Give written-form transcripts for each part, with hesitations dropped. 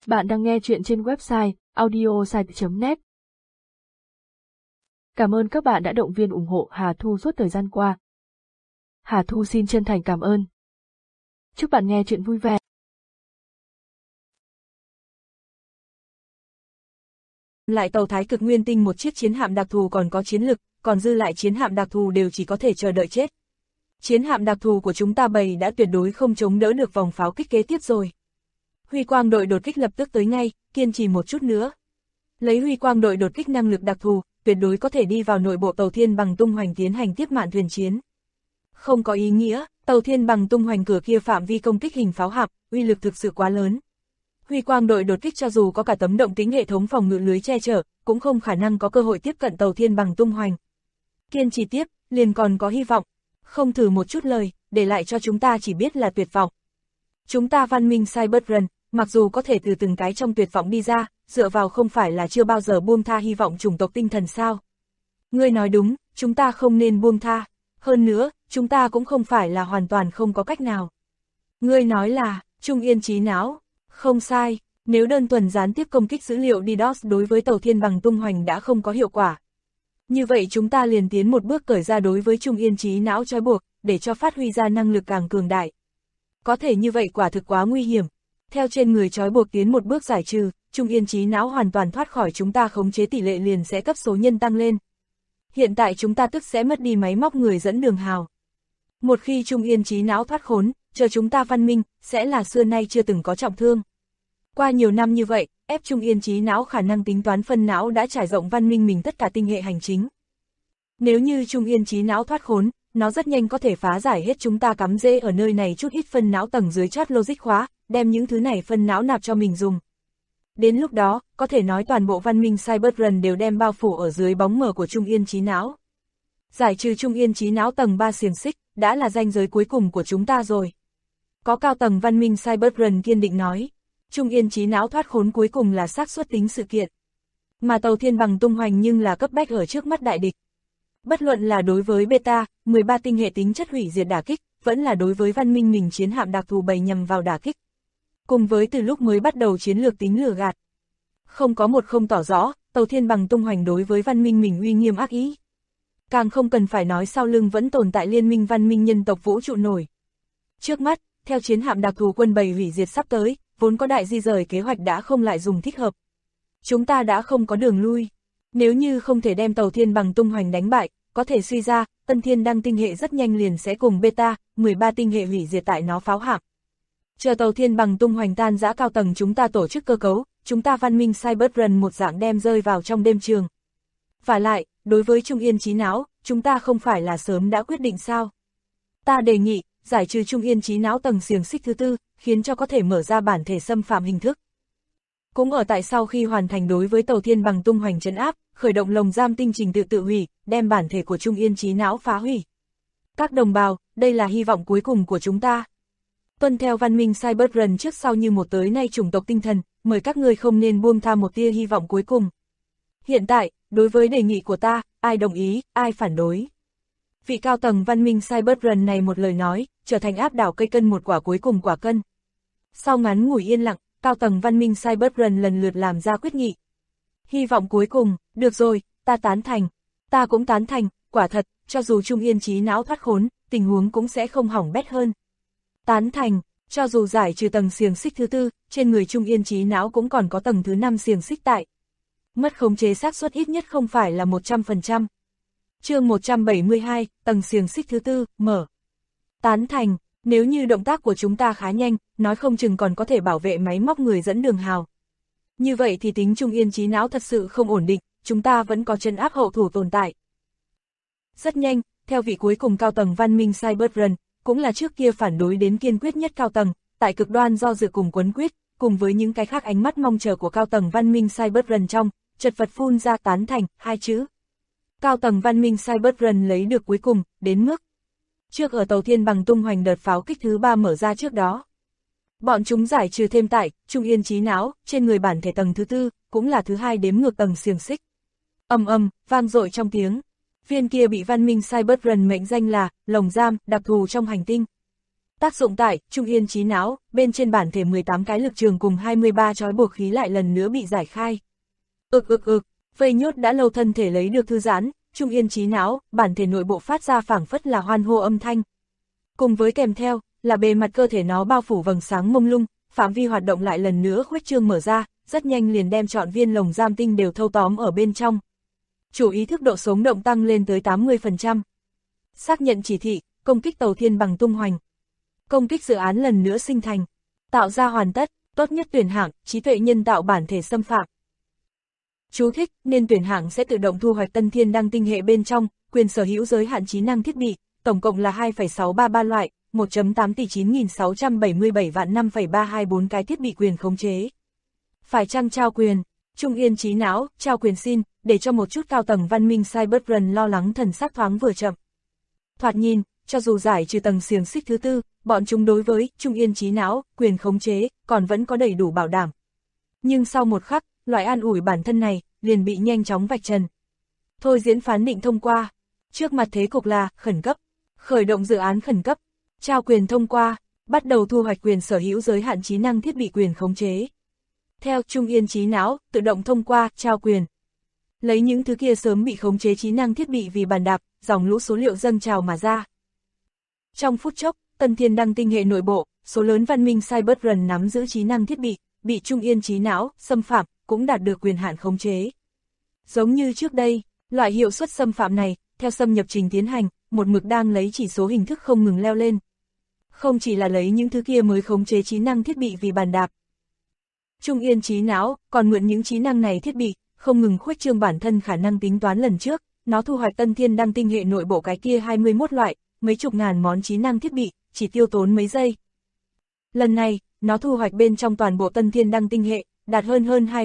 Bạn đang nghe chuyện trên website audiosite.net. Cảm ơn các bạn đã động viên ủng hộ Hà Thu suốt thời gian qua. Hà Thu xin chân thành cảm ơn. Chúc bạn nghe chuyện vui vẻ. Lại tàu Thái Cực Nguyên Tinh một chiếc chiến hạm đặc thù còn có chiến lực, còn dư lại chiến hạm đặc thù đều chỉ có thể chờ đợi chết. Chiến hạm đặc thù của chúng ta bầy đã tuyệt đối không chống đỡ được vòng pháo kích kế tiếp rồi. Huy quang đội đột kích lập tức tới ngay, kiên trì một chút nữa. Lấy huy quang đội đột kích năng lực đặc thù, tuyệt đối có thể đi vào nội bộ tàu Thiên Bằng tung hoành tiến hành tiếp mạn thuyền chiến. Không có ý nghĩa, tàu Thiên Bằng tung hoành cửa kia phạm vi công kích hình pháo hạm, uy lực thực sự quá lớn. Huy quang đội đột kích cho dù có cả tấm động tính hệ thống phòng ngự lưới che chở, cũng không khả năng có cơ hội tiếp cận tàu Thiên Bằng tung hoành. Kiên trì tiếp, liền còn có hy vọng. Không thử một chút lời, để lại cho chúng ta chỉ biết là tuyệt vọng. Chúng ta văn minh Cyberrun, mặc dù có thể từ từng cái trong tuyệt vọng đi ra, dựa vào không phải là chưa bao giờ buông tha hy vọng chủng tộc tinh thần sao. Ngươi nói đúng, chúng ta không nên buông tha. Hơn nữa, chúng ta cũng không phải là hoàn toàn không có cách nào. Ngươi nói là, trung yên trí não. Không sai, nếu đơn thuần gián tiếp công kích dữ liệu DDoS đối với tàu Thiên Bằng tung hoành đã không có hiệu quả. Như vậy chúng ta liền tiến một bước cởi ra đối với trung yên trí não trói buộc, để cho phát huy ra năng lực càng cường đại. Có thể như vậy quả thực quá nguy hiểm. Theo trên người trói buộc tiến một bước giải trừ, trung yên trí não hoàn toàn thoát khỏi chúng ta khống chế tỷ lệ liền sẽ cấp số nhân tăng lên. Hiện tại chúng ta tức sẽ mất đi máy móc người dẫn đường hào. Một khi trung yên trí não thoát khốn, chờ chúng ta văn minh, sẽ là xưa nay chưa từng có trọng thương. Qua nhiều năm như vậy, ép trung yên trí não khả năng tính toán phân não đã trải rộng văn minh mình tất cả tinh hệ hành chính. Nếu như trung yên trí não thoát khốn, nó rất nhanh có thể phá giải hết chúng ta cắm rễ ở nơi này chút ít phân não tầng dưới chót logic khóa, đem những thứ này phân não nạp cho mình dùng. Đến lúc đó, có thể nói toàn bộ văn minh Cyberrun đều đem bao phủ ở dưới bóng mờ của trung yên trí não. Giải trừ trung yên trí não tầng 3 xiềng xích, đã là ranh giới cuối cùng của chúng ta rồi. Có cao tầng văn minh Cyberrun kiên định nói, trung yên trí não thoát khốn cuối cùng là xác suất tính sự kiện. Mà tàu Thiên Bằng tung hoành nhưng là cấp bách ở trước mắt đại địch. Bất luận là đối với beta, 13 tinh hệ tính chất hủy diệt đả kích, vẫn là đối với văn minh mình chiến hạm đặc thù bày nhằm vào đả kích. Cùng với từ lúc mới bắt đầu chiến lược tính lừa gạt. Không có một không tỏ rõ, tàu Thiên Bằng tung hoành đối với văn minh mình uy nghiêm ác ý. Càng không cần phải nói sau lưng vẫn tồn tại liên minh văn minh nhân tộc vũ trụ nổi. Trước mắt, theo chiến hạm đặc thù quân bầy hủy diệt sắp tới, vốn có đại di rời kế hoạch đã không lại dùng thích hợp. Chúng ta đã không có đường lui. Nếu như không thể đem tàu Thiên Bằng tung hoành đánh bại, có thể suy ra, Tân Thiên Đăng tinh hệ rất nhanh liền sẽ cùng beta, 13 tinh hệ hủy diệt tại nó pháo hạm. Chờ tàu Thiên Bằng tung hoành tan rã cao tầng chúng ta tổ chức cơ cấu, chúng ta văn minh Cyberrun một dạng đem rơi vào trong đêm trường. Vả lại, đối với trung yên trí não, chúng ta không phải là sớm đã quyết định sao? Ta đề nghị, giải trừ trung yên trí não tầng xiềng xích thứ tư, khiến cho có thể mở ra bản thể xâm phạm hình thức. Cũng ở tại sau khi hoàn thành đối với tàu Thiên Bằng tung hoành trấn áp, khởi động lồng giam tinh trình tự hủy, đem bản thể của trung yên trí não phá hủy. Các đồng bào, đây là hy vọng cuối cùng của chúng ta. Tuân theo văn minh Cyberrun trước sau như một tới nay chủng tộc tinh thần, mời các ngươi không nên buông tha một tia hy vọng cuối cùng. Hiện tại, đối với đề nghị của ta, ai đồng ý, ai phản đối. Vị cao tầng văn minh Cyberrun này một lời nói, trở thành áp đảo cây cân một quả cuối cùng quả cân. Sau ngắn ngủi yên lặng, cao tầng văn minh Cyberrun lần lượt làm ra quyết nghị. Hy vọng cuối cùng, được rồi, ta tán thành. Ta cũng tán thành, quả thật, cho dù trung yên trí não thoát khốn, tình huống cũng sẽ không hỏng bét hơn. Tán thành, cho dù giải trừ tầng xiềng xích thứ tư, trên người trung yên trí não cũng còn có tầng thứ 5 xiềng xích tại. Mất khống chế xác suất ít nhất không phải là 100%. Chương 172, tầng xiềng xích thứ tư, mở. Tán thành, nếu như động tác của chúng ta khá nhanh, nói không chừng còn có thể bảo vệ máy móc người dẫn đường hào. Như vậy thì tính trung yên trí não thật sự không ổn định, chúng ta vẫn có trấn áp hậu thủ tồn tại. Rất nhanh, theo vị cuối cùng cao tầng văn minh Cyberrun, cũng là trước kia phản đối đến kiên quyết nhất cao tầng, tại cực đoan do dự cùng quấn quyết, cùng với những cái khác ánh mắt mong chờ của cao tầng văn minh Cyberrun trong, chật vật phun ra tán thành, hai chữ. Cao tầng văn minh Cyberrun lấy được cuối cùng, đến mức. Trước ở tàu Thiên Bằng tung hoành đợt pháo kích thứ 3 mở ra trước đó. Bọn chúng giải trừ thêm tại, trung yên trí não, trên người bản thể tầng thứ tư, cũng là thứ 2 đếm ngược tầng xiềng xích. Vang dội trong tiếng. Viên kia bị văn minh Cyberrun mệnh danh là, lồng giam, đặc thù trong hành tinh. Tác dụng tại trung yên trí não, bên trên bản thể 18 cái lực trường cùng 23 trói buộc khí lại lần nữa bị giải khai. Vây nhốt đã lâu thân thể lấy được thư giãn, trung yên trí não, bản thể nội bộ phát ra phảng phất là hoan hô âm thanh. Cùng với kèm theo, là bề mặt cơ thể nó bao phủ vầng sáng mông lung, phạm vi hoạt động lại lần nữa khuếch trương mở ra, rất nhanh liền đem trọn viên lồng giam tinh đều thâu tóm ở bên trong. Chủ ý thức độ sống động tăng lên tới 80%. Xác nhận chỉ thị, công kích tàu thiên bằng tung hoành. Công kích dự án lần nữa sinh thành. Tạo ra hoàn tất, tốt nhất tuyển hạng, trí tuệ nhân tạo bản thể xâm phạm. Chú thích, nên tuyển hạng sẽ tự động thu hoạch tân thiên đăng tinh hệ bên trong, quyền sở hữu giới hạn trí năng thiết bị, tổng cộng là 2,633 loại, 1.8 tỷ 9.677 vạn 5,324 cái thiết bị quyền khống chế. Phải chăng trao quyền? Trung yên trí não, trao quyền xin, để cho một chút cao tầng văn minh Cybertron lo lắng thần sắc thoáng vừa chậm. Thoạt nhìn, cho dù giải trừ tầng xiềng xích thứ tư, bọn chúng đối với trung yên trí não, quyền khống chế, còn vẫn có đầy đủ bảo đảm. Nhưng sau một khắc, loại an ủi bản thân này, liền bị nhanh chóng vạch trần. Thôi diễn phán định thông qua. Trước mặt thế cục là, khẩn cấp. Khởi động dự án khẩn cấp. Trao quyền thông qua, bắt đầu thu hoạch quyền sở hữu giới hạn trí năng thiết bị quyền khống chế. Theo trung yên trí não, tự động thông qua, trao quyền. Lấy những thứ kia sớm bị khống chế trí năng thiết bị vì bàn đạp, dòng lũ số liệu dâng trào mà ra. Trong phút chốc, tân thiên đăng tinh hệ nội bộ, số lớn văn minh Cybertron nắm giữ trí năng thiết bị trung yên trí não, xâm phạm, cũng đạt được quyền hạn khống chế. Giống như trước đây, loại hiệu suất xâm phạm này, theo xâm nhập trình tiến hành, một mực đang lấy chỉ số hình thức không ngừng leo lên. Không chỉ là lấy những thứ kia mới khống chế trí năng thiết bị vì bàn đạp. Trung yên trí não, còn mượn những trí năng này thiết bị, không ngừng khuếch trương bản thân khả năng tính toán lần trước, nó thu hoạch tân thiên đăng tinh hệ nội bộ cái kia 21 loại, mấy chục ngàn món trí năng thiết bị, chỉ tiêu tốn mấy giây. Lần này, nó thu hoạch bên trong toàn bộ tân thiên đăng tinh hệ, đạt hơn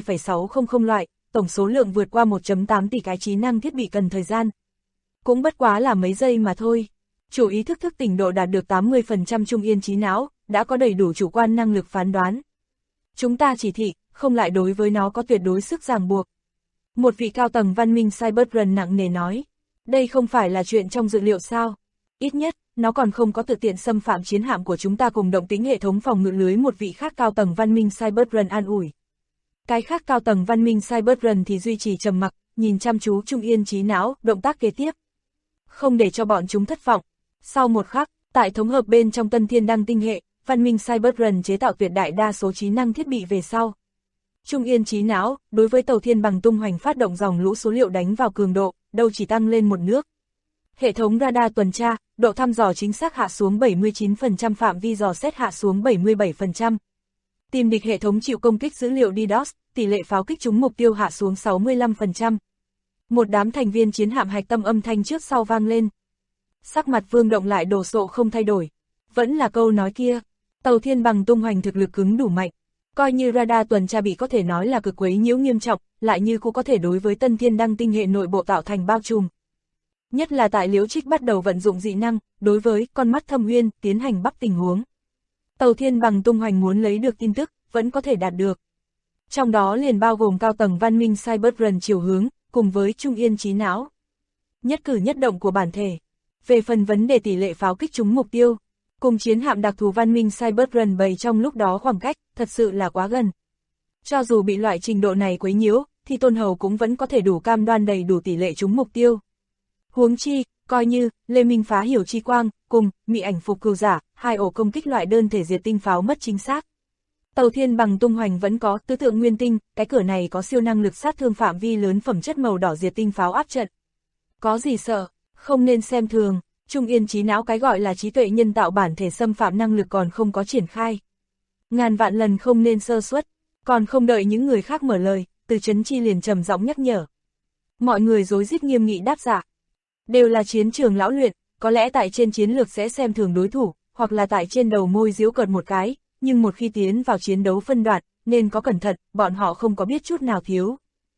2,600 loại, tổng số lượng vượt qua 1.8 tỷ cái trí năng thiết bị cần thời gian. Cũng bất quá là mấy giây mà thôi. Chủ ý thức thức tỉnh độ đạt được 80% trung yên trí não, đã có đầy đủ chủ quan năng lực phán đoán. Chúng ta chỉ thị, không lại đối với nó có tuyệt đối sức ràng buộc. Một vị cao tầng văn minh Cybertron nặng nề nói, đây không phải là chuyện trong dự liệu sao? Ít nhất, nó còn không có tự tiện xâm phạm chiến hạm của chúng ta cùng động tính hệ thống phòng ngự lưới. Một vị khác cao tầng văn minh Cybertron an ủi. Cái khác cao tầng văn minh Cybertron thì duy trì trầm mặc, nhìn chăm chú trung yên trí não, động tác kế tiếp. Không để cho bọn chúng thất vọng. Sau một khắc, tại thống hợp bên trong tân thiên đăng tinh hệ, văn minh Cybertron chế tạo tuyệt đại đa số trí năng thiết bị về sau. Trung yên trí não, đối với tàu thiên bằng tung hoành phát động dòng lũ số liệu đánh vào cường độ, đâu chỉ tăng lên một nước. Hệ thống radar tuần tra, độ thăm dò chính xác hạ xuống 79%, phạm vi dò xét hạ xuống 77%. Tìm địch hệ thống chịu công kích dữ liệu DDoS, tỷ lệ pháo kích trúng mục tiêu hạ xuống 65%. Một đám thành viên chiến hạm hạch tâm âm thanh trước sau vang lên. Sắc mặt Vương Động lại đồ sộ không thay đổi. Vẫn là câu nói kia, tàu thiên bằng tung hoành thực lực cứng đủ mạnh. Coi như radar tuần tra bị có thể nói là cực quấy nhiễu nghiêm trọng, lại như cũng có thể đối với tân thiên đăng tinh hệ nội bộ tạo thành bao trùm. Nhất là tại Liễu Trích bắt đầu vận dụng dị năng, đối với con mắt Thâm Uyên tiến hành bắp tình huống. Tàu thiên bằng tung hoành muốn lấy được tin tức, vẫn có thể đạt được. Trong đó liền bao gồm cao tầng văn minh Cybertron chiều hướng, cùng với trung yên trí não. Nhất cử nhất động của bản thể. Về phần vấn đề tỷ lệ pháo kích trúng mục tiêu, cùng chiến hạm đặc thù văn minh Cybertron bày trong lúc đó khoảng cách, thật sự là quá gần. Cho dù bị loại trình độ này quấy nhiễu, thì Tôn Hầu cũng vẫn có thể đủ cam đoan đầy đủ tỷ lệ trúng mục tiêu. Huống chi, coi như, Lê Minh phá hiểu chi quang, cùng, mị ảnh phục cừu giả, hai ổ công kích loại đơn thể diệt tinh pháo mất chính xác. Tàu thiên bằng tung hoành vẫn có tứ tượng nguyên tinh, cái cửa này có siêu năng lực sát thương phạm vi lớn phẩm chất màu đỏ diệt tinh pháo áp trận. Có gì sợ, không nên xem thường, trung yên trí não cái gọi là trí tuệ nhân tạo bản thể xâm phạm năng lực còn không có triển khai. Ngàn vạn lần không nên sơ suất, còn không đợi những người khác mở lời, Từ Chấn Chi liền trầm giọng nhắc nhở. Mọi người rối rít nghiêm nghị đáp dạ. Đều là chiến trường lão luyện, có lẽ tại trên chiến lược sẽ xem thường đối thủ, hoặc là tại trên đầu môi giễu cợt một cái, nhưng một khi tiến vào chiến đấu phân đoạn, nên có cẩn thận, bọn họ không có biết chút nào thiếu.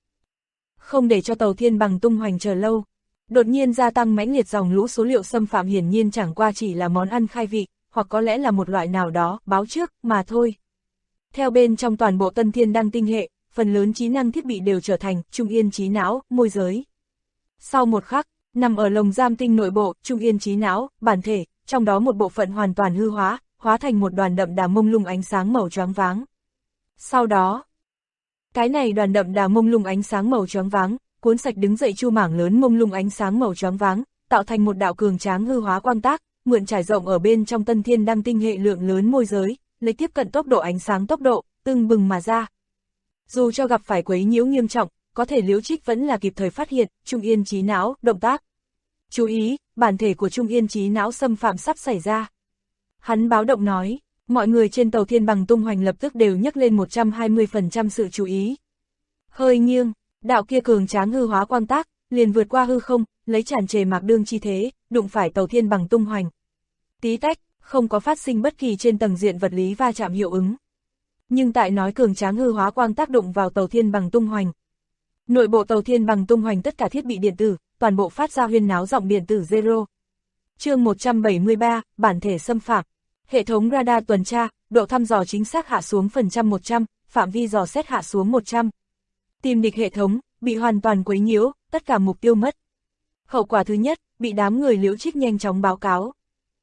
Không để cho tàu thiên bằng tung hoành chờ lâu, đột nhiên gia tăng mãnh liệt dòng lũ số liệu xâm phạm hiển nhiên chẳng qua chỉ là món ăn khai vị, hoặc có lẽ là một loại nào đó, báo trước, mà thôi. Theo bên trong toàn bộ tân thiên đăng tinh hệ, phần lớn trí năng thiết bị đều trở thành trung yên trí não, môi giới. Sau một khắc, nằm ở lồng giam tinh nội bộ, trung yên trí não, bản thể, trong đó một bộ phận hoàn toàn hư hóa, hóa thành một đoàn đậm đà mông lung ánh sáng màu choáng váng. Sau đó, cái này đoàn đậm đà mông lung ánh sáng màu choáng váng, cuốn sạch đứng dậy chu mảng lớn mông lung ánh sáng màu choáng váng, tạo thành một đạo cường tráng hư hóa quang tác, mượn trải rộng ở bên trong Tân Thiên Đăng tinh hệ lượng lớn môi giới, lấy tiếp cận tốc độ ánh sáng tốc độ, tưng bừng mà ra. Dù cho gặp phải quấy nhiễu nghiêm trọng, có thể Liễu Trích vẫn là kịp thời phát hiện, Trung Yên Chí Não, động tác. Chú ý, bản thể của Trung Yên Chí Não xâm phạm sắp xảy ra. Hắn báo động nói, mọi người trên tàu Thiên Bằng tung hoành lập tức đều nhấc lên 120% sự chú ý. Hơi nghiêng, đạo kia cường tráng hư hóa quang tác, liền vượt qua hư không, lấy tràn trề mạc đương chi thế, đụng phải tàu Thiên Bằng tung hoành. Tí tách, không có phát sinh bất kỳ trên tầng diện vật lý va chạm hiệu ứng. Nhưng tại nói cường tráng hư hóa quang tác động vào tàu Thiên Bằng tung hoành. Nội bộ tàu Thiên Bằng tung hoành tất cả thiết bị điện tử, toàn bộ phát ra huyên náo giọng điện tử zero. Chương 173, bản thể xâm phạm. Hệ thống radar tuần tra, độ thăm dò chính xác hạ xuống phần trăm 100, phạm vi dò xét hạ xuống 100. Tìm địch hệ thống, bị hoàn toàn quấy nhiễu, tất cả mục tiêu mất. Hậu quả thứ nhất, bị đám người Liễu Trích nhanh chóng báo cáo.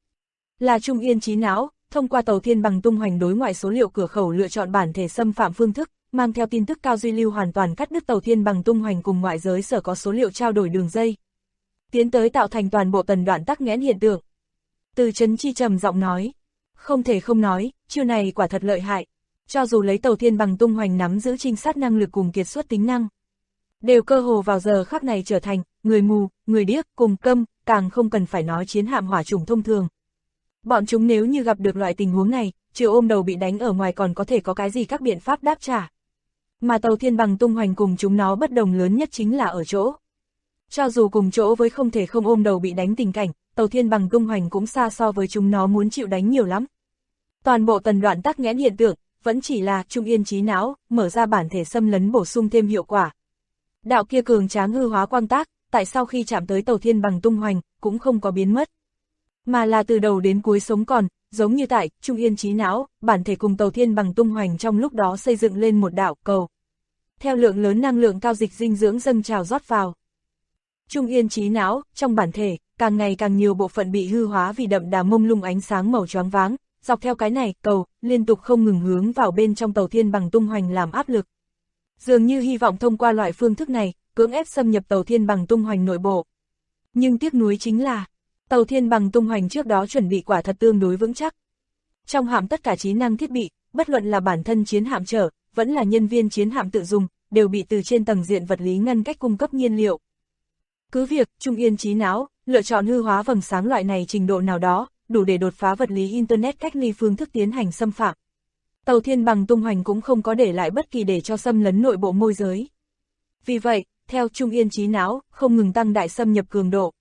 Là Trung Yên Chí Não, thông qua tàu Thiên Bằng tung hoành đối ngoại số liệu cửa khẩu lựa chọn bản thể xâm phạm phương thức, mang theo tin tức cao duy lưu hoàn toàn cắt đứt tàu Thiên Bằng tung hoành cùng ngoại giới sở có số liệu trao đổi đường dây. Tiến tới tạo thành toàn bộ tần đoạn tắc nghẽn hiện tượng. Từ Trấn Chi trầm giọng nói, không thể không nói, chiêu này quả thật lợi hại. Cho dù lấy tàu Thiên Bằng tung hoành nắm giữ trinh sát năng lực cùng kiệt xuất tính năng, đều cơ hồ vào giờ khắc này trở thành người mù, người điếc cùng câm, càng không cần phải nói chiến hạm hỏa chủng thông thường. Bọn chúng nếu như gặp được loại tình huống này, trừ ôm đầu bị đánh ở ngoài còn có thể có cái gì các biện pháp đáp trả. Mà tàu Thiên Bằng tung hoành cùng chúng nó bất đồng lớn nhất chính là ở chỗ. Cho dù cùng chỗ với không thể không ôm đầu bị đánh tình cảnh, tàu Thiên Bằng tung hoành cũng xa so với chúng nó muốn chịu đánh nhiều lắm. Toàn bộ tần đoạn tắc nghẽn hiện tượng, vẫn chỉ là Trung Yên Chí Não, mở ra bản thể xâm lấn bổ sung thêm hiệu quả. Đạo kia cường tráng hư hóa quang tác, tại sau khi chạm tới tàu Thiên Bằng tung hoành, cũng không có biến mất. Mà là từ đầu đến cuối sống còn, giống như tại Trung Yên Chí Não, bản thể cùng tàu Thiên Bằng tung hoành trong lúc đó xây dựng lên một đạo cầu. Theo lượng lớn năng lượng cao dịch dinh dưỡng dâng trào rót vào. Trung Yên Chí Não, trong bản thể, càng ngày càng nhiều bộ phận bị hư hóa vì đậm đà mông lung ánh sáng màu choáng váng, dọc theo cái này, cầu, liên tục không ngừng hướng vào bên trong tàu Thiên Bằng tung hoành làm áp lực. Dường như hy vọng thông qua loại phương thức này, cưỡng ép xâm nhập tàu Thiên Bằng tung hoành nội bộ. Nhưng tiếc nuối chính là, tàu Thiên Bằng tung hoành trước đó chuẩn bị quả thật tương đối vững chắc. Trong hạm tất cả trí năng thiết bị, bất luận là bản thân chiến hạm chở, vẫn là nhân viên chiến hạm tự dùng, đều bị từ trên tầng diện vật lý ngăn cách cung cấp nhiên liệu. Cứ việc, Trung Yên Chí Não, lựa chọn hư hóa vầng sáng loại này trình độ nào đó, đủ để đột phá vật lý Internet cách ly phương thức tiến hành xâm phạm. Tàu Thiên Bằng tung hoành cũng không có để lại bất kỳ để cho xâm lấn nội bộ môi giới. Vì vậy, theo Trung Yên Chí Não, không ngừng tăng đại xâm nhập cường độ.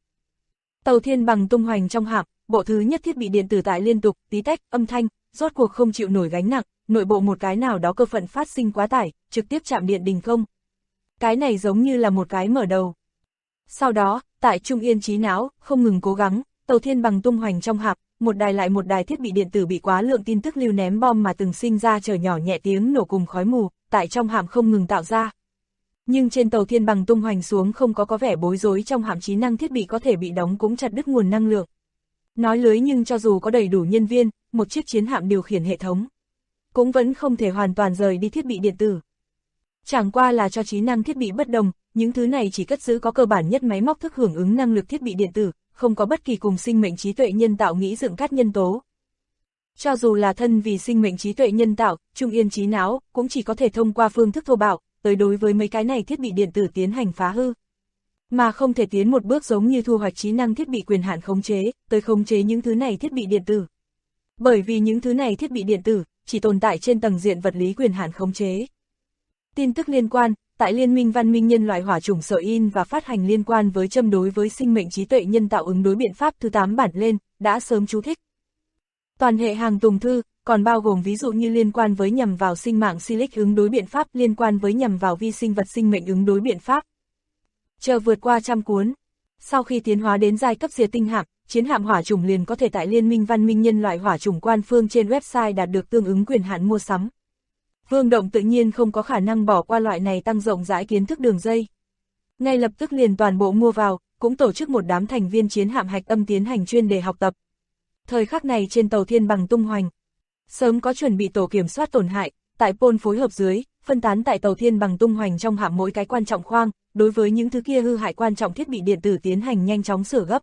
Tàu Thiên Bằng tung hoành trong hạm, bộ thứ nhất thiết bị điện tử tại liên tục, tí tách, âm thanh, rốt cuộc không chịu nổi gánh nặng, nội bộ một cái nào đó cơ phận phát sinh quá tải, trực tiếp chạm điện đình không. Cái này giống như là một cái mở đầu. Sau đó, tại Trung Yên Chí Não, không ngừng cố gắng, tàu Thiên Bằng tung hoành trong hạm, một đài lại một đài thiết bị điện tử bị quá lượng tin tức lưu ném bom mà từng sinh ra trở nhỏ nhẹ tiếng nổ cùng khói mù, tại trong hạm không ngừng tạo ra. Nhưng trên tàu Thiên Bằng tung hoành xuống không có vẻ bối rối trong hạm trí năng thiết bị có thể bị đóng cũng chặt đứt nguồn năng lượng. Nói lưới nhưng cho dù có đầy đủ nhân viên, một chiếc chiến hạm điều khiển hệ thống, cũng vẫn không thể hoàn toàn rời đi thiết bị điện tử. Chẳng qua là cho trí năng thiết bị bất đồng, những thứ này chỉ cất giữ có cơ bản nhất máy móc thức hưởng ứng năng lực thiết bị điện tử, không có bất kỳ cùng sinh mệnh trí tuệ nhân tạo nghĩ dựng các nhân tố. Cho dù là thân vì sinh mệnh trí tuệ nhân tạo, Trung Yên Chí Não, cũng chỉ có thể thông qua phương thức thô bạo, tới đối với mấy cái này thiết bị điện tử tiến hành phá hư. Mà không thể tiến một bước giống như thu hoạch trí năng thiết bị quyền hạn khống chế, tới khống chế những thứ này thiết bị điện tử. Bởi vì những thứ này thiết bị điện tử, chỉ tồn tại trên tầng diện vật lý quyền hạn khống chế. Tin tức liên quan, tại Liên minh Văn minh Nhân loại Hỏa chủng sở in và phát hành liên quan với châm đối với sinh mệnh trí tuệ nhân tạo ứng đối biện pháp thứ 8 bản lên, đã sớm chú thích. Toàn hệ hàng tùng thư, còn bao gồm ví dụ như liên quan với nhằm vào sinh mạng Silic ứng đối biện pháp, liên quan với nhằm vào vi sinh vật sinh mệnh ứng đối biện pháp. Chờ vượt qua 100 cuốn. Sau khi tiến hóa đến giai cấp diệt tinh hạm, chiến hạm hỏa chủng liền có thể tại Liên minh Văn minh Nhân loại Hỏa chủng quan phương trên website đạt được tương ứng quyền hạn mua sắm. Vương Động tự nhiên không có khả năng bỏ qua loại này tăng rộng rãi kiến thức đường dây. Ngay lập tức liền toàn bộ mua vào, cũng tổ chức một đám thành viên chiến hạm hạch tâm tiến hành chuyên đề học tập. Thời khắc này trên tàu thiên bằng tung hoành, sớm có chuẩn bị tổ kiểm soát tổn hại, tại Pol phối hợp dưới, phân tán tại tàu thiên bằng tung hoành trong hạm mỗi cái quan trọng khoang, đối với những thứ kia hư hại quan trọng thiết bị điện tử tiến hành nhanh chóng sửa gấp.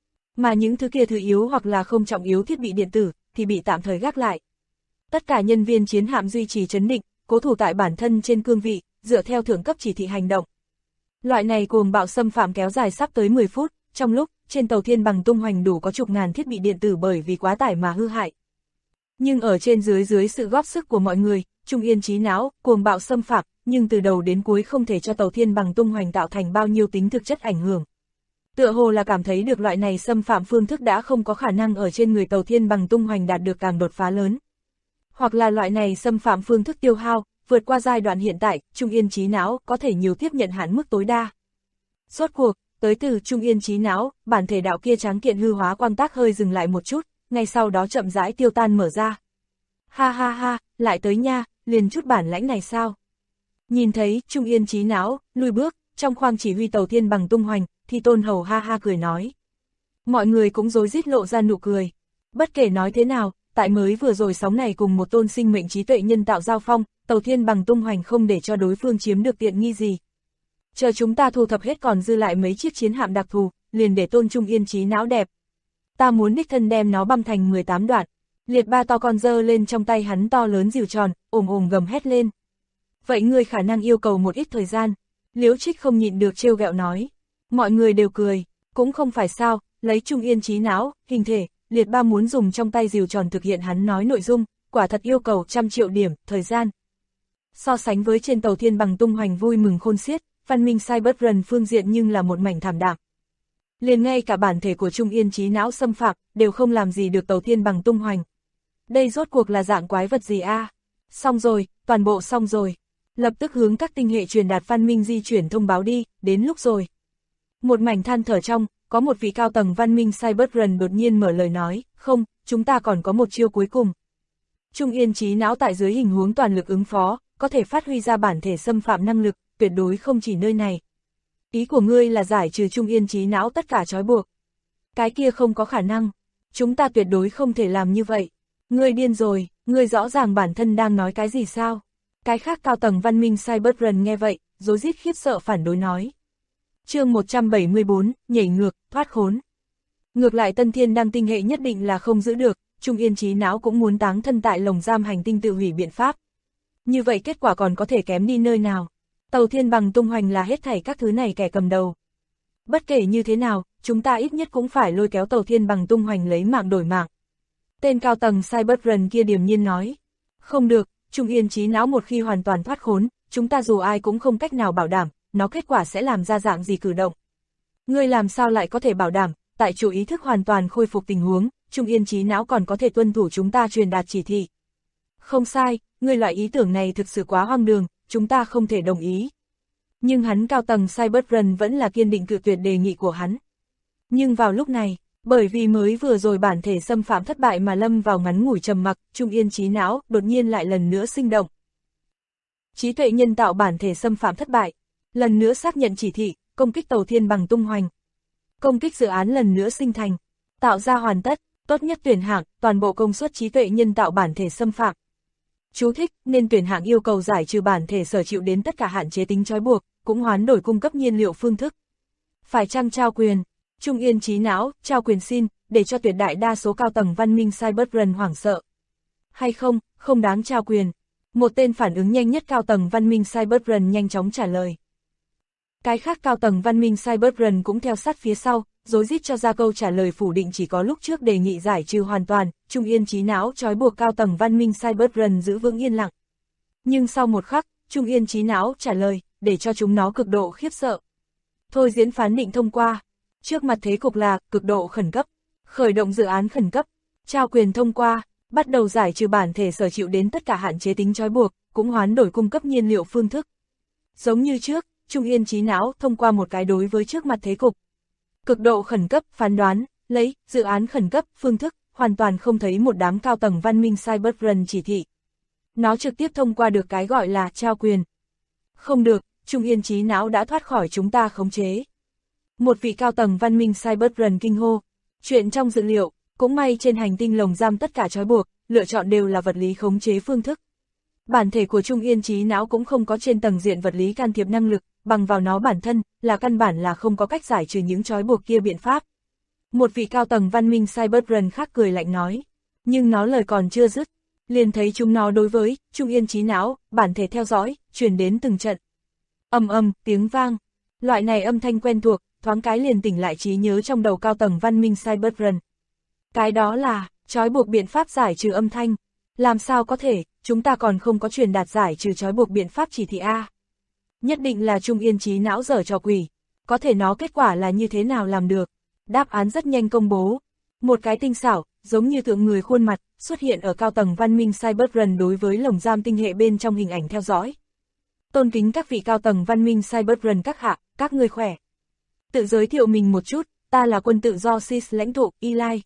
Mà những thứ kia thứ yếu hoặc là không trọng yếu thiết bị điện tử, thì bị tạm thời gác lại. Tất cả nhân viên chiến hạm duy trì trấn định, cố thủ tại bản thân trên cương vị, dựa theo thượng cấp chỉ thị hành động. Loại này cuồng bạo xâm phạm kéo dài sắp tới 10 phút, trong lúc, trên tàu thiên bằng tung hoành đủ có chục ngàn thiết bị điện tử bởi vì quá tải mà hư hại. Nhưng ở trên dưới sự góp sức của mọi người, trung yên trí não, cuồng bạo xâm phạm, nhưng từ đầu đến cuối không thể cho tàu thiên bằng tung hoành tạo thành bao nhiêu tính thực chất ảnh hưởng. Tựa hồ là cảm thấy được loại này xâm phạm phương thức đã không có khả năng ở trên người tàu thiên bằng tung hoành đạt được càng đột phá lớn. Hoặc là loại này xâm phạm phương thức tiêu hao, vượt qua giai đoạn hiện tại, trung yên trí não có thể nhiều tiếp nhận hạn mức tối đa. Rốt cuộc, tới từ trung yên trí não, bản thể đạo kia tráng kiện hư hóa quang tác hơi dừng lại một chút, ngay sau đó chậm rãi tiêu tan mở ra. Ha ha ha, lại tới nha, liền chút bản lãnh này sao? Nhìn thấy trung yên trí não, lùi bước, trong khoang chỉ huy tàu thiên bằng tung hoành, thì Tôn Hầu ha ha cười nói. Mọi người cũng rối rít lộ ra nụ cười. Bất kể nói thế nào, tại mới vừa rồi sóng này cùng một tôn sinh mệnh trí tuệ nhân tạo giao phong, tàu thiên bằng tung hoành không để cho đối phương chiếm được tiện nghi gì. Chờ chúng ta thu thập hết còn dư lại mấy chiếc chiến hạm đặc thù, liền để tôn trung yên trí não đẹp. Ta muốn đích thân đem nó băm thành 18 đoạn. Liệt ba to con dơ lên trong tay hắn to lớn dìu tròn, ồm gầm hét lên. Vậy ngươi khả năng yêu cầu một ít thời gian. Liễu Trích không nhịn được trêu ghẹo nói. Mọi người đều cười, cũng không phải sao, lấy trung yên trí não, hình thể, liệt ba muốn dùng trong tay dìu tròn thực hiện hắn nói nội dung, quả thật yêu cầu 100 triệu điểm, thời gian. So sánh với trên tàu thiên bằng tung hoành vui mừng khôn xiết, văn minh Cyberrun phương diện nhưng là một mảnh thảm đạm. Liền ngay cả bản thể của trung yên trí não xâm phạm, đều không làm gì được tàu thiên bằng tung hoành. Đây rốt cuộc là dạng quái vật gì a? Xong rồi, toàn bộ xong rồi. Lập tức hướng các tinh hệ truyền đạt văn minh di chuyển thông báo đi, đến lúc rồi. Một mảnh than thở trong, có một vị cao tầng văn minh Cyberrun đột nhiên mở lời nói, không, chúng ta còn có một chiêu cuối cùng. Trung yên trí não tại dưới hình huống toàn lực ứng phó, có thể phát huy ra bản thể xâm phạm năng lực, tuyệt đối không chỉ nơi này. Ý của ngươi là giải trừ trung yên trí não tất cả trói buộc. Cái kia không có khả năng, chúng ta tuyệt đối không thể làm như vậy. Ngươi điên rồi, ngươi rõ ràng bản thân đang nói cái gì sao? Cái khác cao tầng văn minh Cyberrun nghe vậy, rối rít khiếp sợ phản đối nói. Chương 174, nhảy ngược, thoát khốn. Ngược lại Tân Thiên Đăng tinh hệ nhất định là không giữ được, trung yên trí não cũng muốn táng thân tại lồng giam hành tinh tự hủy biện pháp. Như vậy kết quả còn có thể kém đi nơi nào? Tàu thiên bằng tung hoành là hết thảy các thứ này kẻ cầm đầu. Bất kể như thế nào, chúng ta ít nhất cũng phải lôi kéo tàu thiên bằng tung hoành lấy mạng đổi mạng. Tên cao tầng Cyberrun kia điềm nhiên nói. Không được, trung yên trí não một khi hoàn toàn thoát khốn, chúng ta dù ai cũng không cách nào bảo đảm, nó kết quả sẽ làm ra dạng gì cử động. Ngươi làm sao lại có thể bảo đảm, tại chủ ý thức hoàn toàn khôi phục tình huống, trung yên trí não còn có thể tuân thủ chúng ta truyền đạt chỉ thị. Không sai, ngươi loại ý tưởng này thực sự quá hoang đường, chúng ta không thể đồng ý. Nhưng hắn cao tầng Cyberrun vẫn là kiên định cự tuyệt đề nghị của hắn. Nhưng vào lúc này, bởi vì mới vừa rồi bản thể xâm phạm thất bại mà lâm vào ngắn ngủi trầm mặc, trung yên trí não đột nhiên lại lần nữa sinh động. Trí tuệ nhân tạo bản thể xâm phạm thất bại, lần nữa xác nhận chỉ thị, công kích tàu thiên bằng tung hoành. Công kích dự án lần nữa sinh thành, tạo ra hoàn tất, tốt nhất tuyển hạng, toàn bộ công suất trí tuệ nhân tạo bản thể xâm phạm. Chú thích, nên tuyển hạng yêu cầu giải trừ bản thể sở chịu đến tất cả hạn chế tính trói buộc, cũng hoán đổi cung cấp nhiên liệu phương thức. Phải chăng trao quyền? Trung yên trí não, trao quyền xin, để cho tuyệt đại đa số cao tầng văn minh Cyberrun hoảng sợ. Hay không, không đáng trao quyền. Một tên phản ứng nhanh nhất cao tầng văn minh Cyberrun nhanh chóng trả lời. Cái khác cao tầng văn minh Cyberrun cũng theo sát phía sau, rối rít cho ra câu trả lời phủ định chỉ có lúc trước đề nghị giải trừ hoàn toàn, trung yên trí não trói buộc cao tầng văn minh Cyberrun giữ vững yên lặng. Nhưng sau một khắc, trung yên trí não trả lời, để cho chúng nó cực độ khiếp sợ. Thôi diễn phán định thông qua. Trước mặt thế cục là cực độ khẩn cấp, khởi động dự án khẩn cấp, trao quyền thông qua, bắt đầu giải trừ bản thể sở chịu đến tất cả hạn chế tính trói buộc, cũng hoán đổi cung cấp nhiên liệu phương thức. Giống như trước, trung yên trí não thông qua một cái đối với trước mặt thế cục. Cực độ khẩn cấp, phán đoán, lấy, dự án khẩn cấp, phương thức, hoàn toàn không thấy một đám cao tầng văn minh Cyberrun chỉ thị. Nó trực tiếp thông qua được cái gọi là trao quyền. Không được, trung yên trí não đã thoát khỏi chúng ta khống chế. Một vị cao tầng văn minh Cyberrun kinh hô, chuyện trong dự liệu, Cũng may trên hành tinh lồng giam tất cả trói buộc, lựa chọn đều là vật lý khống chế phương thức. Bản thể của Trung Yên trí não cũng không có trên tầng diện vật lý can thiệp năng lực, bằng vào nó bản thân, là căn bản là không có cách giải trừ những trói buộc kia biện pháp. Một vị cao tầng văn minh Cybertron khác cười lạnh nói, nhưng nó lời còn chưa dứt, liền thấy chúng nó đối với Trung Yên trí não, bản thể theo dõi, truyền đến từng trận. Ầm ầm, tiếng vang. Loại này âm thanh quen thuộc, thoáng cái liền tỉnh lại trí nhớ trong đầu cao tầng văn minh Cybertron. Cái đó là, trói buộc biện pháp giải trừ âm thanh. Làm sao có thể, chúng ta còn không có truyền đạt giải trừ trói buộc biện pháp chỉ thị A. Nhất định là Trung Yên trí não dở trò quỷ. Có thể nó kết quả là như thế nào làm được. Đáp án rất nhanh công bố. Một cái tinh xảo, giống như tượng người khuôn mặt, xuất hiện ở cao tầng văn minh Cybertron đối với lồng giam tinh hệ bên trong hình ảnh theo dõi. Tôn kính các vị cao tầng văn minh Cybertron các hạ, các ngươi khỏe. Tự giới thiệu mình một chút, ta là quân tự do SIS lãnh tụ, Eli.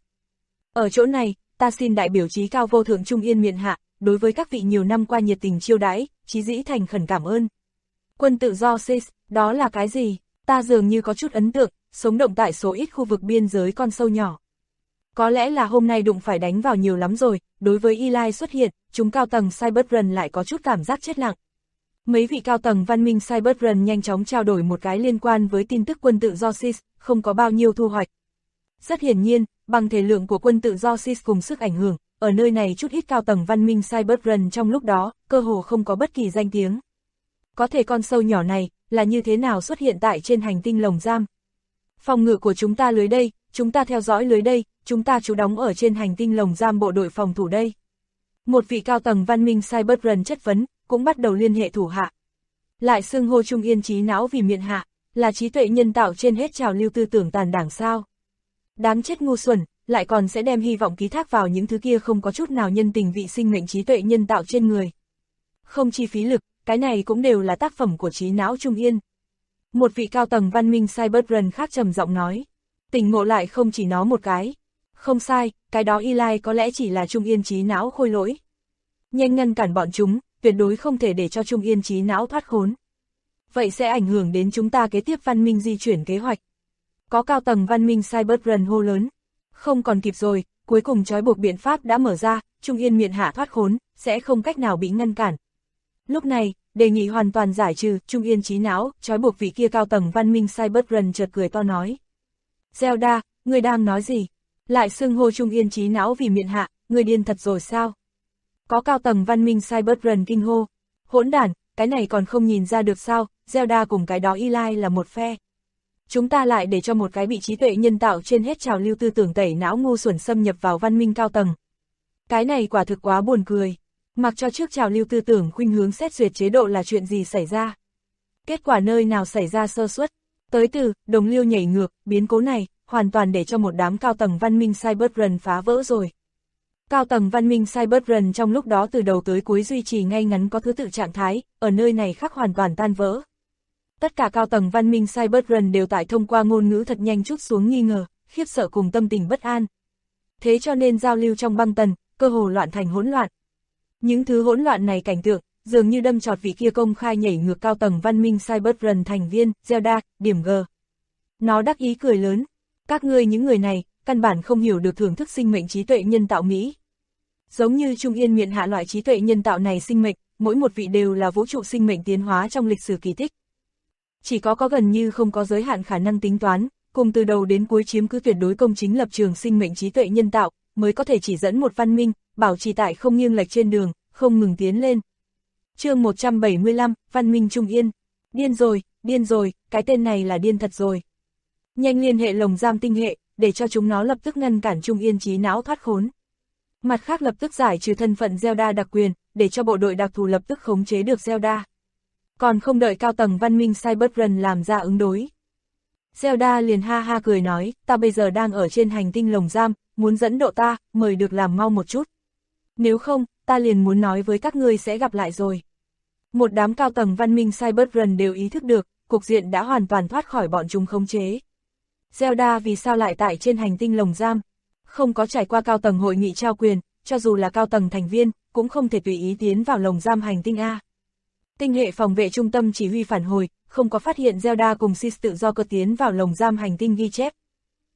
Ở chỗ này, ta xin đại biểu trí cao vô thượng Trung Yên miện hạ, đối với các vị nhiều năm qua nhiệt tình chiêu đãi, chí dĩ thành khẩn cảm ơn. Quân tự do SIS, đó là cái gì? Ta dường như có chút ấn tượng, sống động tại số ít khu vực biên giới con sâu nhỏ. Có lẽ là hôm nay đụng phải đánh vào nhiều lắm rồi, đối với Eli xuất hiện, chúng cao tầng Cybertron lại có chút cảm giác chết lặng. Mấy vị cao tầng văn minh Cybertron nhanh chóng trao đổi một cái liên quan với tin tức quân tự do SIS, không có bao nhiêu thu hoạch. Rất hiển nhiên, bằng thể lượng của quân tự do SIS cùng sức ảnh hưởng, ở nơi này chút ít cao tầng văn minh Cybertron trong lúc đó, cơ hồ không có bất kỳ danh tiếng. Có thể con sâu nhỏ này, là như thế nào xuất hiện tại trên hành tinh lồng giam? Phòng ngự của chúng ta lưới đây, chúng ta theo dõi lưới đây, chúng ta trú đóng ở trên hành tinh lồng giam bộ đội phòng thủ đây. Một vị cao tầng văn minh Cybertron chất vấn, cũng bắt đầu liên hệ thủ hạ. Lại xưng hô Trung Yên trí não vì miện hạ, là trí tuệ nhân tạo trên hết trào lưu tư tưởng tàn đảng sao. Đáng chết ngu xuẩn, lại còn sẽ đem hy vọng ký thác vào những thứ kia không có chút nào nhân tình vị sinh mệnh trí tuệ nhân tạo trên người. Không chi phí lực, cái này cũng đều là tác phẩm của trí não Trung Yên. Một vị cao tầng văn minh Cybertron khác trầm giọng nói, tỉnh ngộ lại không chỉ nó một cái. Không sai, cái đó Eli có lẽ chỉ là Trung Yên trí não khôi lỗi. Nhanh ngăn cản bọn chúng, tuyệt đối không thể để cho Trung Yên trí não thoát khốn. Vậy sẽ ảnh hưởng đến chúng ta kế tiếp văn minh di chuyển kế hoạch. Có cao tầng văn minh Cybertron hô lớn. Không còn kịp rồi, cuối cùng trói buộc biện pháp đã mở ra, Trung Yên miện hạ thoát khốn, sẽ không cách nào bị ngăn cản. Lúc này, đề nghị hoàn toàn giải trừ, Trung Yên trí não, trói buộc vị kia cao tầng văn minh Cybertron chợt cười to nói. Zelda, ngươi đang nói gì? Lại xưng hô Trung Yên trí não vì miện hạ, ngươi điên thật rồi sao? Có cao tầng văn minh Cybertron kinh hô. Hỗn đản, cái này còn không nhìn ra được sao, Zelda cùng cái đó Eli là một phe. Chúng ta lại để cho một cái bị trí tuệ nhân tạo trên hết trào lưu tư tưởng tẩy não ngu xuẩn xâm nhập vào văn minh cao tầng. Cái này quả thực quá buồn cười. Mặc cho trước trào lưu tư tưởng khuynh hướng xét duyệt chế độ là chuyện gì xảy ra. Kết quả nơi nào xảy ra sơ suất. Tới từ, đồng liêu nhảy ngược, biến cố này, hoàn toàn để cho một đám cao tầng văn minh Cybertron phá vỡ rồi. Cao tầng văn minh Cybertron trong lúc đó từ đầu tới cuối duy trì ngay ngắn có thứ tự trạng thái, ở nơi này khắc hoàn toàn tan vỡ. Tất cả cao tầng văn minh Cybertron đều tại thông qua ngôn ngữ thật nhanh trút xuống nghi ngờ, khiếp sợ cùng tâm tình bất an. Thế cho nên giao lưu trong băng tần, cơ hồ loạn thành hỗn loạn. Những thứ hỗn loạn này cảnh tượng, dường như đâm chọt vị kia công khai nhảy ngược cao tầng văn minh Cybertron thành viên, Zelda, điểm G. Nó đắc ý cười lớn. Các ngươi những người này, căn bản không hiểu được thưởng thức sinh mệnh trí tuệ nhân tạo Mỹ. Giống như Trung Yên miện hạ loại trí tuệ nhân tạo này sinh mệnh, mỗi một vị đều là vũ trụ sinh mệnh tiến hóa trong lịch sử kỳ tích. Chỉ có gần như không có giới hạn khả năng tính toán, cùng từ đầu đến cuối chiếm cứ tuyệt đối công chính lập trường sinh mệnh trí tuệ nhân tạo, mới có thể chỉ dẫn một văn minh, bảo trì tại không nghiêng lệch trên đường, không ngừng tiến lên. Chương 175, Văn minh Trung Yên. Điên rồi, cái tên này là điên thật rồi. Nhanh liên hệ lồng giam tinh hệ, để cho chúng nó lập tức ngăn cản Trung Yên trí não thoát khốn. Mặt khác lập tức giải trừ thân phận Zelda đặc quyền, để cho bộ đội đặc thù lập tức khống chế được Zelda. Còn không đợi cao tầng văn minh Cybertron làm ra ứng đối. Zelda liền ha ha cười nói, ta bây giờ đang ở trên hành tinh lồng giam, muốn dẫn độ ta, mời được làm mau một chút. Nếu không, ta liền muốn nói với các ngươi sẽ gặp lại rồi. Một đám cao tầng văn minh Cybertron đều ý thức được, cục diện đã hoàn toàn thoát khỏi bọn chúng khống chế. Zelda vì sao lại tại trên hành tinh lồng giam? Không có trải qua cao tầng hội nghị trao quyền, cho dù là cao tầng thành viên, cũng không thể tùy ý tiến vào lồng giam hành tinh A. Tinh hệ phòng vệ trung tâm chỉ huy phản hồi, không có phát hiện Zelda cùng SIS tự do cơ tiến vào lồng giam hành tinh ghi chép.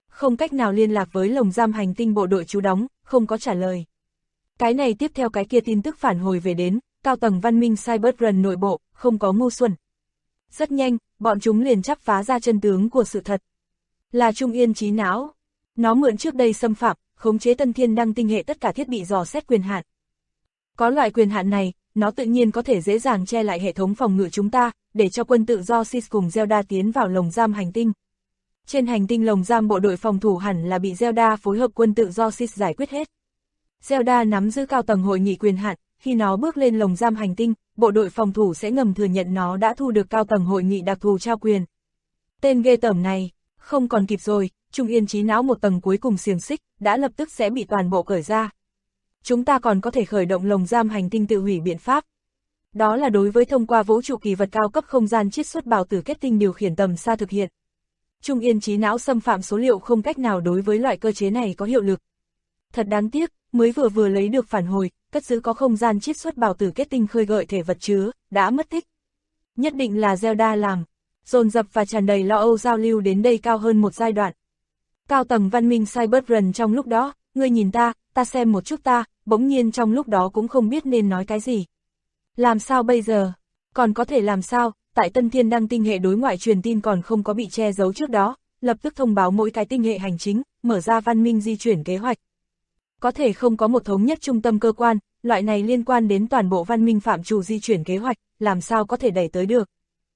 Không cách nào liên lạc với lồng giam hành tinh bộ đội trú đóng, không có trả lời. Cái này tiếp theo cái kia tin tức phản hồi về đến, cao tầng văn minh Cybertron nội bộ, không có ngu xuẩn. Rất nhanh, bọn chúng liền chắp phá ra chân tướng của sự thật. Là Trung Yên trí não. Nó mượn trước đây xâm phạm, khống chế Tân Thiên Đăng tinh hệ tất cả thiết bị dò xét quyền hạn. Có loại quyền hạn này, nó tự nhiên có thể dễ dàng che lại hệ thống phòng ngự chúng ta, để cho quân tự do Sith cùng Zelda tiến vào lồng giam hành tinh. Trên hành tinh lồng giam bộ đội phòng thủ hẳn là bị Zelda phối hợp quân tự do Sith giải quyết hết. Zelda nắm giữ cao tầng hội nghị quyền hạn, khi nó bước lên lồng giam hành tinh, bộ đội phòng thủ sẽ ngầm thừa nhận nó đã thu được cao tầng hội nghị đặc thù trao quyền. Tên ghê tởm này, không còn kịp rồi, Trung Yên trí não một tầng cuối cùng xiềng xích, đã lập tức sẽ bị toàn bộ cởi ra. Chúng ta còn có thể khởi động lồng giam hành tinh tự hủy biện pháp. Đó là đối với thông qua vũ trụ kỳ vật cao cấp không gian chiết xuất bào tử kết tinh điều khiển tầm xa thực hiện. Trung Yên trí não xâm phạm số liệu không cách nào đối với loại cơ chế này có hiệu lực. Thật đáng tiếc, mới vừa lấy được phản hồi, cất giữ có không gian chiết xuất bào tử kết tinh khơi gợi thể vật chứa, đã mất tích. Nhất định là Zelda làm. Dồn dập và tràn đầy lo âu giao lưu đến đây cao hơn một giai đoạn. Cao tầng văn minh Cybertron trong lúc đó, ngươi nhìn ta xem một chút ta, bỗng nhiên trong lúc đó cũng không biết nên nói cái gì. Làm sao bây giờ? Còn có thể làm sao, tại Tân Thiên Đăng tinh hệ đối ngoại truyền tin còn không có bị che giấu trước đó, lập tức thông báo mỗi cái tinh hệ hành chính, mở ra văn minh di chuyển kế hoạch. Có thể không có một thống nhất trung tâm cơ quan, loại này liên quan đến toàn bộ văn minh phạm trù di chuyển kế hoạch, làm sao có thể đẩy tới được.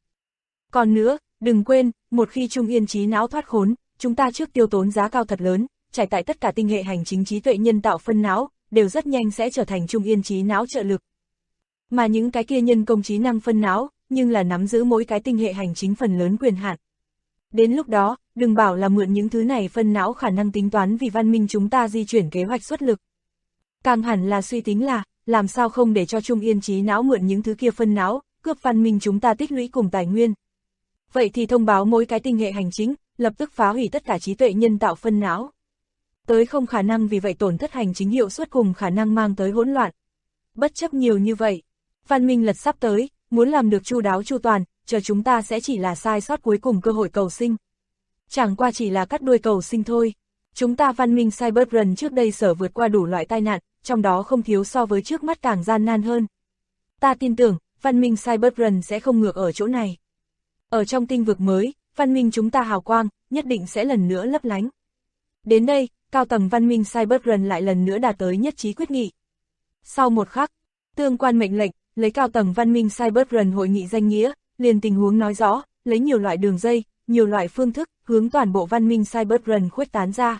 Còn nữa, đừng quên, một khi Trung Yên trí não thoát khốn, chúng ta trước tiêu tốn giá cao thật lớn, trải tại tất cả tinh hệ hành chính trí tuệ nhân tạo phân não, đều rất nhanh sẽ trở thành Trung Yên trí não trợ lực. Mà những cái kia nhân công trí năng phân não, nhưng là nắm giữ mỗi cái tinh hệ hành chính phần lớn quyền hạn. Đến lúc đó, đừng bảo là mượn những thứ này phân não khả năng tính toán vì văn minh chúng ta di chuyển kế hoạch xuất lực. Càng hẳn là suy tính là, làm sao không để cho Trung Yên trí não mượn những thứ kia phân não, cướp văn minh chúng ta tích lũy cùng tài nguyên. Vậy thì thông báo mỗi cái tinh hệ hành chính, lập tức phá hủy tất cả trí tuệ nhân tạo phân não. Tới không khả năng vì vậy tổn thất hành chính hiệu suất cùng khả năng mang tới hỗn loạn. Bất chấp nhiều như vậy, văn minh lật sắp tới, muốn làm được chu đáo chu toàn, chờ chúng ta sẽ chỉ là sai sót cuối cùng cơ hội cầu sinh. Chẳng qua chỉ là cắt đuôi cầu sinh thôi. Chúng ta văn minh Cybertron trước đây sở vượt qua đủ loại tai nạn, trong đó không thiếu so với trước mắt càng gian nan hơn. Ta tin tưởng, văn minh Cybertron sẽ không ngược ở chỗ này. Ở trong tinh vực mới, văn minh chúng ta hào quang, nhất định sẽ lần nữa lấp lánh. Đến đây, cao tầng văn minh Cybertron lại lần nữa đạt tới nhất trí quyết nghị. Sau một khắc, tương quan mệnh lệnh, lấy cao tầng văn minh Cybertron hội nghị danh nghĩa, liền tình huống nói rõ, lấy nhiều loại đường dây, nhiều loại phương thức, hướng toàn bộ văn minh Cybertron khuếch tán ra.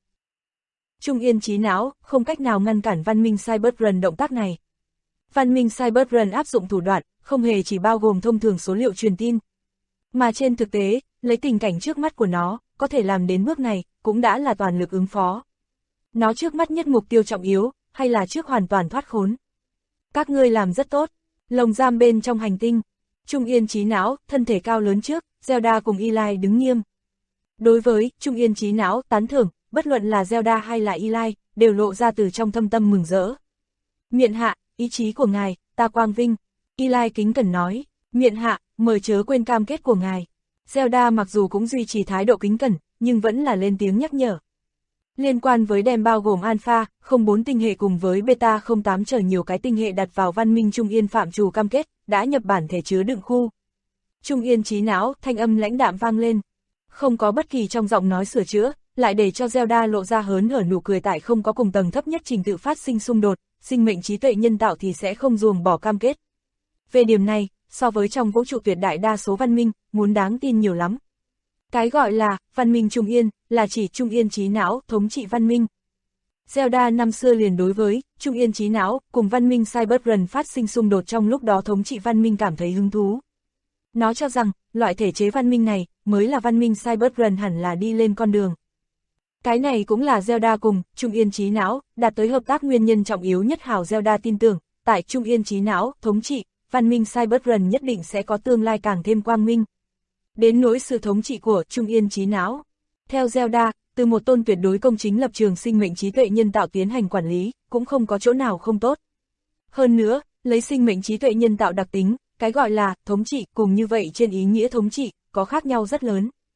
Trung Yên trí não, không cách nào ngăn cản văn minh Cybertron động tác này. Văn minh Cybertron áp dụng thủ đoạn, không hề chỉ bao gồm thông thường số liệu truyền tin. Mà trên thực tế, lấy tình cảnh trước mắt của nó, có thể làm đến bước này, cũng đã là toàn lực ứng phó. Nó trước mắt nhất mục tiêu trọng yếu, hay là trước hoàn toàn thoát khốn. Các ngươi làm rất tốt. Lồng giam bên trong hành tinh. Trung Yên trí não, thân thể cao lớn trước, Zelda cùng Eli đứng nghiêm. Đối với Trung Yên trí não, tán thưởng, bất luận là Zelda hay là Eli, đều lộ ra từ trong thâm tâm mừng rỡ. Miện hạ, ý chí của ngài, ta quang vinh. Eli kính cẩn nói, miện hạ, mời chớ quên cam kết của ngài. Zelda mặc dù cũng duy trì thái độ kính cẩn, nhưng vẫn là lên tiếng nhắc nhở. Liên quan với đem bao gồm Alpha, 04 tinh hệ cùng với Beta 08 chờ nhiều cái tinh hệ đặt vào văn minh Trung Yên phạm trù cam kết, đã nhập bản thể chứa đựng khu. Trung Yên trí não, thanh âm lãnh đạm vang lên. Không có bất kỳ trong giọng nói sửa chữa, lại để cho Zelda lộ ra hớn hở nụ cười tại không có cùng tầng thấp nhất trình tự phát sinh xung đột, sinh mệnh trí tuệ nhân tạo thì sẽ không ruồng bỏ cam kết. Về điểm này, so với trong vũ trụ tuyệt đại đa số văn minh, muốn đáng tin nhiều lắm. Cái gọi là văn minh Trung Yên, là chỉ Trung Yên trí não thống trị văn minh. Zelda năm xưa liền đối với Trung Yên trí não cùng văn minh Cybertron phát sinh xung đột trong lúc đó thống trị văn minh cảm thấy hứng thú. Nó cho rằng, loại thể chế văn minh này mới là văn minh Cybertron hẳn là đi lên con đường. Cái này cũng là Zelda cùng Trung Yên trí não đạt tới hợp tác nguyên nhân trọng yếu nhất. Hào Zelda tin tưởng, tại Trung Yên trí não thống trị, văn minh Cybertron nhất định sẽ có tương lai càng thêm quang minh. Đến nỗi sự thống trị của Trung Yên trí não. Theo Zelda, từ một tôn tuyệt đối công chính lập trường sinh mệnh trí tuệ nhân tạo tiến hành quản lý, cũng không có chỗ nào không tốt. Hơn nữa, lấy sinh mệnh trí tuệ nhân tạo đặc tính, cái gọi là thống trị cùng như vậy trên ý nghĩa thống trị, có khác nhau rất lớn.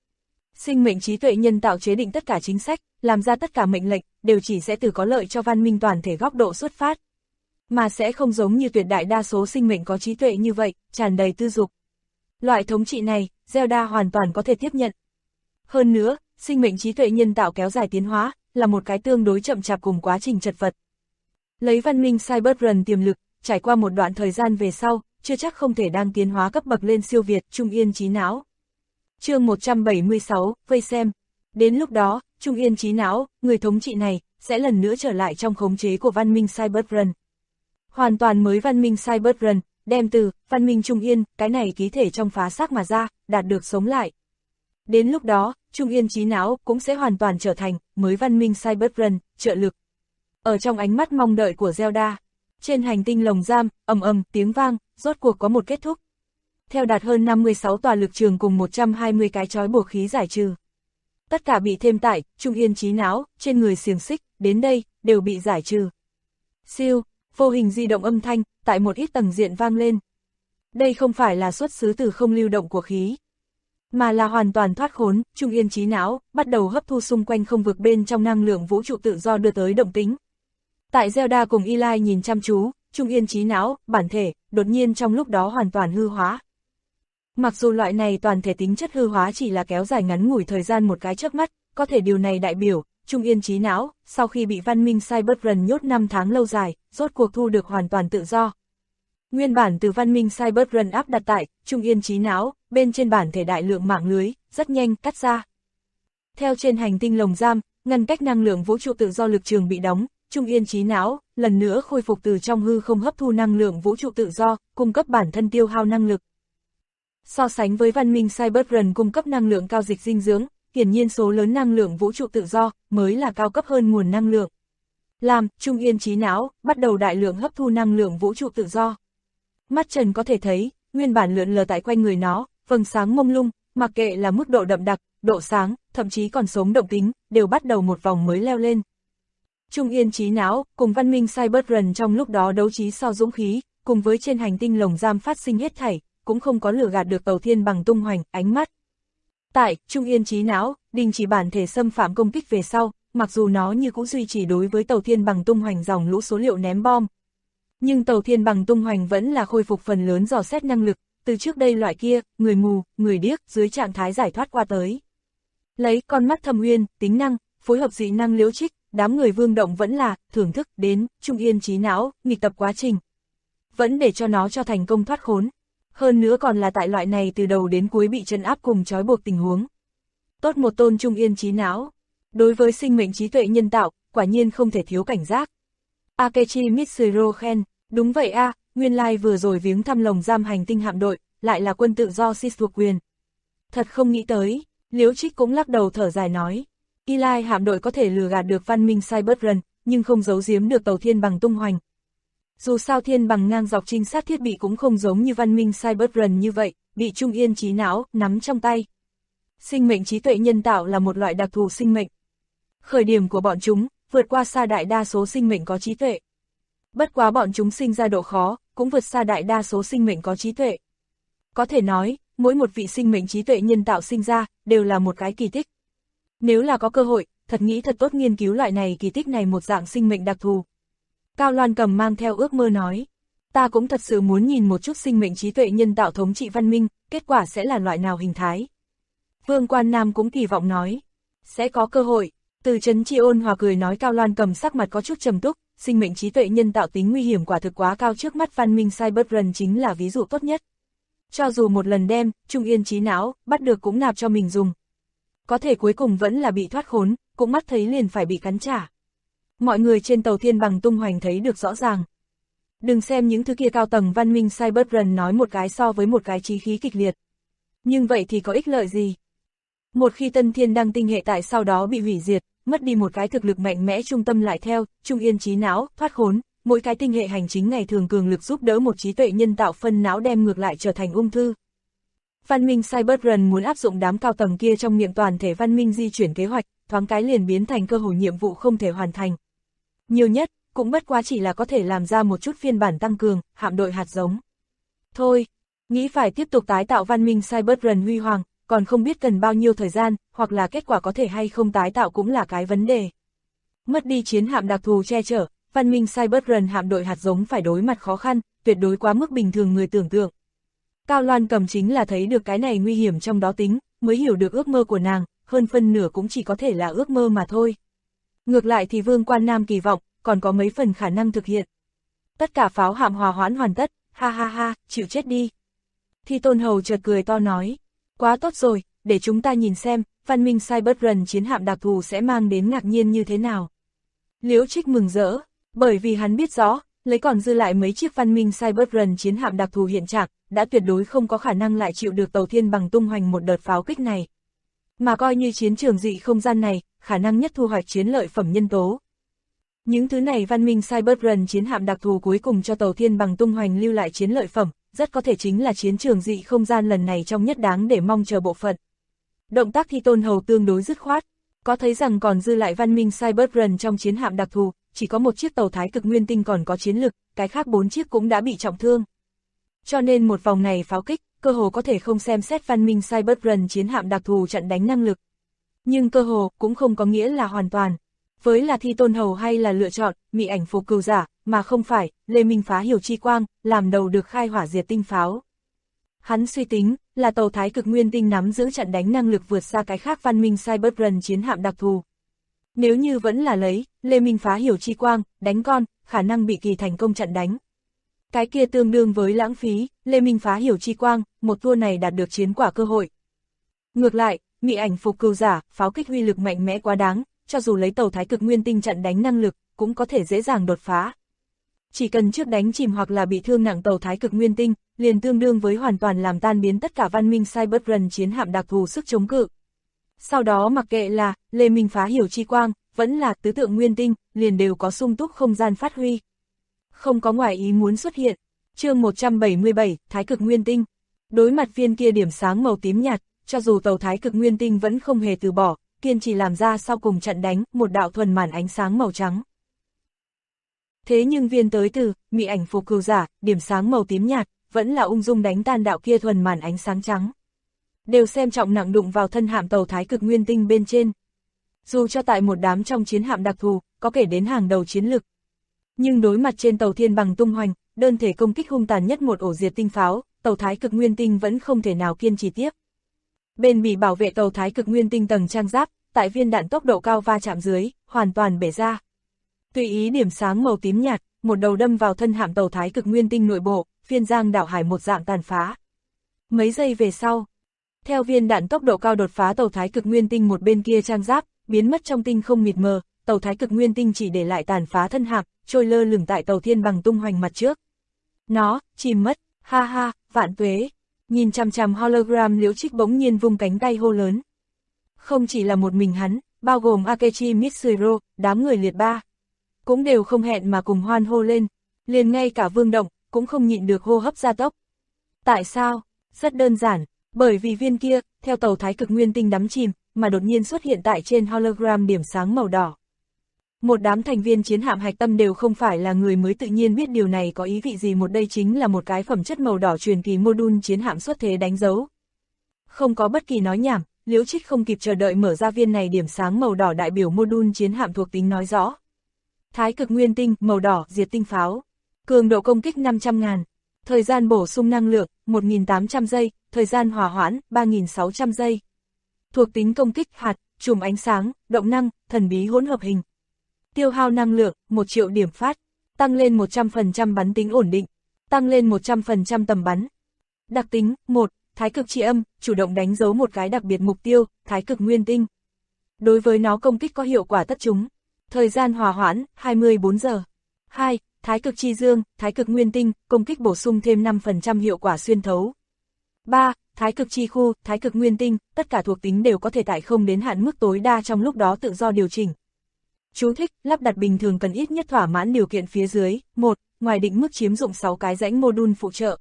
Sinh mệnh trí tuệ nhân tạo chế định tất cả chính sách, làm ra tất cả mệnh lệnh, đều chỉ sẽ từ có lợi cho văn minh toàn thể góc độ xuất phát. Mà sẽ không giống như tuyệt đại đa số sinh mệnh có trí tuệ như vậy, tràn đầy tư dục. Loại thống trị này, Zelda hoàn toàn có thể tiếp nhận. Hơn nữa, sinh mệnh trí tuệ nhân tạo kéo dài tiến hóa, là một cái tương đối chậm chạp cùng quá trình chật vật. Lấy văn minh Cyberrun tiềm lực, trải qua một đoạn thời gian về sau, chưa chắc không thể đang tiến hóa cấp bậc lên siêu việt, Trung Yên trí não. Chương 176, vây xem. Đến lúc đó, Trung Yên trí não, người thống trị này, sẽ lần nữa trở lại trong khống chế của văn minh Cyberrun. Hoàn toàn mới văn minh Cyberrun, đem từ văn minh Trung Yên, cái này ký thể trong phá xác mà ra, đạt được sống lại. Đến lúc đó, Trung Yên trí não cũng sẽ hoàn toàn trở thành mới văn minh Cyberrun, trợ lực. Ở trong ánh mắt mong đợi của Zelda, trên hành tinh lồng giam, ầm ầm tiếng vang, rốt cuộc có một kết thúc. Theo đạt hơn 56 tòa lực trường cùng 120 cái trói buộc khí giải trừ. Tất cả bị thêm tải, Trung Yên trí não, trên người xiềng xích, đến đây, đều bị giải trừ. Siêu, vô hình di động âm thanh, tại một ít tầng diện vang lên. Đây không phải là xuất xứ từ không lưu động của khí, mà là hoàn toàn thoát khốn, Trung Yên trí não, bắt đầu hấp thu xung quanh không vực bên trong năng lượng vũ trụ tự do đưa tới động tính. Tại Zelda cùng Eli nhìn chăm chú, Trung Yên trí não, bản thể, đột nhiên trong lúc đó hoàn toàn hư hóa. Mặc dù loại này toàn thể tính chất hư hóa chỉ là kéo dài ngắn ngủi thời gian một cái chớp mắt, có thể điều này đại biểu, Trung Yên trí não, sau khi bị văn minh Cyberrun nhốt 5 tháng lâu dài, rốt cuộc thu được hoàn toàn tự do. Nguyên bản từ văn minh Cyberrun áp đặt tại, Trung Yên trí não, bên trên bản thể đại lượng mạng lưới, rất nhanh cắt ra. Theo trên hành tinh lồng giam, ngăn cách năng lượng vũ trụ tự do lực trường bị đóng, Trung Yên trí não, lần nữa khôi phục từ trong hư không hấp thu năng lượng vũ trụ tự do, cung cấp bản thân tiêu hao năng lực. So sánh với văn minh Cyberrun cung cấp năng lượng cao dịch dinh dưỡng, hiển nhiên số lớn năng lượng vũ trụ tự do mới là cao cấp hơn nguồn năng lượng. Làm, Trung Yên trí não, bắt đầu đại lượng hấp thu năng lượng vũ trụ tự do. Mắt trần có thể thấy, nguyên bản lượn lờ tại quanh người nó, vầng sáng mông lung, mặc kệ là mức độ đậm đặc, độ sáng, thậm chí còn sống động tính, đều bắt đầu một vòng mới leo lên. Trung Yên trí não, cùng văn minh Cyberrun trong lúc đó đấu trí so dũng khí, cùng với trên hành tinh lồng giam phát sinh hết thảy, cũng không có lừa gạt được Tàu Thiên Bằng tung hoành, ánh mắt. Tại, Trung Yên trí não, đình chỉ bản thể xâm phạm công kích về sau, mặc dù nó như cũng duy trì đối với Tàu Thiên Bằng tung hoành dòng lũ số liệu ném bom. Nhưng Tàu Thiên Bằng tung hoành vẫn là khôi phục phần lớn dò xét năng lực, từ trước đây loại kia, người mù, người điếc, dưới trạng thái giải thoát qua tới. Lấy con mắt thâm uyên, tính năng, phối hợp dị năng liễu trích, đám người vương động vẫn là, thưởng thức, đến, Trung Yên trí não, nghịch tập quá trình. Vẫn để cho nó cho thành công thoát khốn. Hơn nữa còn là tại loại này từ đầu đến cuối bị trấn áp cùng trói buộc tình huống. Tốt một tôn Trung Yên trí não. Đối với sinh mệnh trí tuệ nhân tạo, quả nhiên không thể thiếu cảnh giác. Akechi Mitsuru khen, đúng vậy a, nguyên lai vừa rồi viếng thăm lồng giam hành tinh hạm đội, lại là quân tự do Sith thuộc quyền. Thật không nghĩ tới, Liễu Trích cũng lắc đầu thở dài nói. Eli hạm đội có thể lừa gạt được văn minh Cyberrun, nhưng không giấu giếm được Tàu Thiên Bằng tung hoành. Dù sao Thiên Bằng ngang dọc trinh sát thiết bị cũng không giống như văn minh Cyberrun như vậy, bị Trung Yên trí não nắm trong tay. Sinh mệnh trí tuệ nhân tạo là một loại đặc thù sinh mệnh. Khởi điểm của bọn chúng, vượt qua xa đại đa số sinh mệnh có trí tuệ. Bất quá bọn chúng sinh ra độ khó, cũng vượt xa đại đa số sinh mệnh có trí tuệ. Có thể nói, mỗi một vị sinh mệnh trí tuệ nhân tạo sinh ra, đều là một cái kỳ tích. Nếu là có cơ hội, thật nghĩ thật tốt nghiên cứu loại này kỳ tích này một dạng sinh mệnh đặc thù. Cao Loan Cầm mang theo ước mơ nói, ta cũng thật sự muốn nhìn một chút sinh mệnh trí tuệ nhân tạo thống trị văn minh, kết quả sẽ là loại nào hình thái. Vương Quan Nam cũng kỳ vọng nói, sẽ có cơ hội. Từ Trấn Chi ôn hòa cười nói. Cao Loan Cầm sắc mặt có chút trầm túc, sinh mệnh trí tuệ nhân tạo tính nguy hiểm quả thực quá cao, trước mắt văn minh Cyberrun chính là ví dụ tốt nhất. Cho dù một lần đem, Trung Yên trí não, bắt được cũng nạp cho mình dùng. Có thể cuối cùng vẫn là bị thoát khốn, cũng mắt thấy liền phải bị cắn trả. Mọi người trên Tàu Thiên Bằng tung hoành thấy được rõ ràng. Đừng xem những thứ kia cao tầng văn minh Cyberrun nói một cái so với một cái chí khí kịch liệt. Nhưng vậy thì có ích lợi gì? Một khi Tân Thiên Đăng tinh hệ tại sau đó bị hủy diệt, mất đi một cái thực lực mạnh mẽ trung tâm lại theo, Trung Yên trí não, thoát khốn, mỗi cái tinh hệ hành chính ngày thường cường lực giúp đỡ một trí tuệ nhân tạo phân não đem ngược lại trở thành ung thư. Văn minh Cyberrun muốn áp dụng đám cao tầng kia trong miệng toàn thể văn minh di chuyển kế hoạch, thoáng cái liền biến thành cơ hội nhiệm vụ không thể hoàn thành. Nhiều nhất, cũng bất quá chỉ là có thể làm ra một chút phiên bản tăng cường, hạm đội hạt giống. Thôi, nghĩ phải tiếp tục tái tạo văn minh Cyberrun huy hoàng, còn không biết cần bao nhiêu thời gian, hoặc là kết quả có thể hay không tái tạo cũng là cái vấn đề. Mất đi chiến hạm đặc thù che chở, văn minh Cyberrun hạm đội hạt giống phải đối mặt khó khăn, tuyệt đối quá mức bình thường người tưởng tượng. Cao Loan Cầm chính là thấy được cái này nguy hiểm trong đó tính, mới hiểu được ước mơ của nàng, hơn phân nửa cũng chỉ có thể là ước mơ mà thôi. Ngược lại thì Vương Quan Nam kỳ vọng, còn có mấy phần khả năng thực hiện. Tất cả pháo hạm hòa hoãn hoàn tất, ha ha ha, chịu chết đi. Thi Tôn Hầu chợt cười to nói, quá tốt rồi, để chúng ta nhìn xem, văn minh Cyberrun chiến hạm đặc thù sẽ mang đến ngạc nhiên như thế nào. Liễu Trích mừng rỡ, bởi vì hắn biết rõ, lấy còn dư lại mấy chiếc văn minh Cyberrun chiến hạm đặc thù hiện trạng, đã tuyệt đối không có khả năng lại chịu được tàu thiên bằng tung hoành một đợt pháo kích này. Mà coi như chiến trường dị không gian này, khả năng nhất thu hoạch chiến lợi phẩm nhân tố. Những thứ này văn minh Cyberrun chiến hạm đặc thù cuối cùng cho tàu thiên bằng tung hoành lưu lại chiến lợi phẩm, rất có thể chính là chiến trường dị không gian lần này trong nhất đáng để mong chờ bộ phận. Động tác Thi Tôn Hầu tương đối dứt khoát, có thấy rằng còn dư lại văn minh Cyberrun trong chiến hạm đặc thù, chỉ có một chiếc tàu Thái Cực Nguyên Tinh còn có chiến lực, cái khác 4 chiếc cũng đã bị trọng thương. Cho nên một vòng này pháo kích, cơ hồ có thể không xem xét văn minh Cyberrun chiến hạm đặc thù chặn đánh năng lực. Nhưng cơ hồ cũng không có nghĩa là hoàn toàn. Với là Thi Tôn Hầu hay là lựa chọn, Mị Ảnh Phục Cừu Giả, mà không phải, Lê Minh Phá Hiểu Chi Quang, làm đầu được khai hỏa diệt tinh pháo. Hắn suy tính, là tàu Thái Cực Nguyên Tinh nắm giữ chặn đánh năng lực vượt xa cái khác văn minh Cyberrun chiến hạm đặc thù. Nếu như vẫn là lấy, Lê Minh Phá Hiểu Chi Quang, đánh con, khả năng bị kỳ thành công chặn đánh. Cái kia tương đương với lãng phí, Lê Minh Phá Hiểu Chi Quang, một tour này đạt được chiến quả cơ hội. Ngược lại, Mị Ảnh Phục Cừu Giả, pháo kích uy lực mạnh mẽ quá đáng, cho dù lấy tàu Thái Cực Nguyên Tinh chặn đánh năng lực, cũng có thể dễ dàng đột phá. Chỉ cần trước đánh chìm hoặc là bị thương nặng tàu Thái Cực Nguyên Tinh, liền tương đương với hoàn toàn làm tan biến tất cả văn minh Cyberrun chiến hạm đặc thù sức chống cự. Sau đó mặc kệ là Lê Minh Phá Hiểu Chi Quang, vẫn là tứ tượng Nguyên Tinh, liền đều có sung túc không gian phát huy. Không có ngoài ý muốn xuất hiện. Chương 177, Thái Cực Nguyên Tinh. Đối mặt viên kia điểm sáng màu tím nhạt, cho dù tàu Thái Cực Nguyên Tinh vẫn không hề từ bỏ, kiên trì làm ra sau cùng chặn đánh một đạo thuần màn ánh sáng màu trắng. Thế nhưng viên tới từ Mị Ảnh Phục Cừu Giả, điểm sáng màu tím nhạt, vẫn là ung dung đánh tan đạo kia thuần màn ánh sáng trắng. Đều xem trọng nặng đụng vào thân hạm tàu Thái Cực Nguyên Tinh bên trên. Dù cho tại một đám trong chiến hạm đặc thù, có kể đến hàng đầu chiến lực. Nhưng đối mặt trên tàu thiên bằng tung hoành, đơn thể công kích hung tàn nhất một ổ diệt tinh pháo, tàu Thái Cực Nguyên Tinh vẫn không thể nào kiên trì tiếp. Bên bị bảo vệ tàu Thái Cực Nguyên Tinh tầng trang giáp, tại viên đạn tốc độ cao va chạm dưới, hoàn toàn bể ra. Tùy ý điểm sáng màu tím nhạt, một đầu đâm vào thân hạm tàu Thái Cực Nguyên Tinh nội bộ, phiên giang đảo hải một dạng tàn phá. Mấy giây về sau, theo viên đạn tốc độ cao đột phá tàu Thái Cực Nguyên Tinh một bên kia trang giáp, biến mất trong tinh không mịt mờ, tàu Thái Cực Nguyên Tinh chỉ để lại tàn phá thân hạm, trôi lơ lửng tại tàu thiên bằng tung hoành mặt trước. Nó chìm mất, ha ha, vạn tuế. Nhìn chằm chằm hologram Liễu Trích bỗng nhiên vung cánh tay hô lớn. Không chỉ là một mình hắn, bao gồm Akechi Mitsuro, đám người liệt ba, cũng đều không hẹn mà cùng hoan hô lên, liền ngay cả Vương Động, cũng không nhịn được hô hấp gia tốc. Tại sao? Rất đơn giản, bởi vì viên kia, theo tàu Thái Cực Nguyên Tinh đắm chìm, mà đột nhiên xuất hiện tại trên hologram điểm sáng màu đỏ. Một đám thành viên chiến hạm hạch tâm đều không phải là người mới tự nhiên biết điều này có ý vị gì, một đây chính là một cái phẩm chất màu đỏ truyền kỳ module chiến hạm xuất thế đánh dấu. Không có bất kỳ nói nhảm, Liễu Trích không kịp chờ đợi mở ra viên này điểm sáng màu đỏ đại biểu module chiến hạm thuộc tính nói rõ. Thái Cực Nguyên Tinh, màu đỏ, diệt tinh pháo. Cường độ công kích 500.000. Thời gian bổ sung năng lượng, 1.800 giây, thời gian hỏa hoãn, 3.600 giây. Thuộc tính công kích, hạt, chùm ánh sáng, động năng, thần bí hỗn hợp hình. Tiêu hao năng lượng, 1 triệu điểm phát. Tăng lên 100% bắn tính ổn định. Tăng lên 100% tầm bắn. Đặc tính, 1. Thái cực tri âm, chủ động đánh dấu một cái đặc biệt mục tiêu, Thái Cực Nguyên Tinh. Đối với nó công kích có hiệu quả tất chúng. Thời gian hòa hoãn, 24 giờ. 2. Thái cực chi dương, Thái Cực Nguyên Tinh, công kích bổ sung thêm 5% hiệu quả xuyên thấu. 3. Thái cực chi khu, Thái Cực Nguyên Tinh, tất cả thuộc tính đều có thể tại không đến hạn mức tối đa trong lúc đó tự do điều chỉnh. Chú thích, lắp đặt bình thường cần ít nhất thỏa mãn điều kiện phía dưới. 1. Ngoài định mức chiếm dụng 6 cái rãnh module phụ trợ.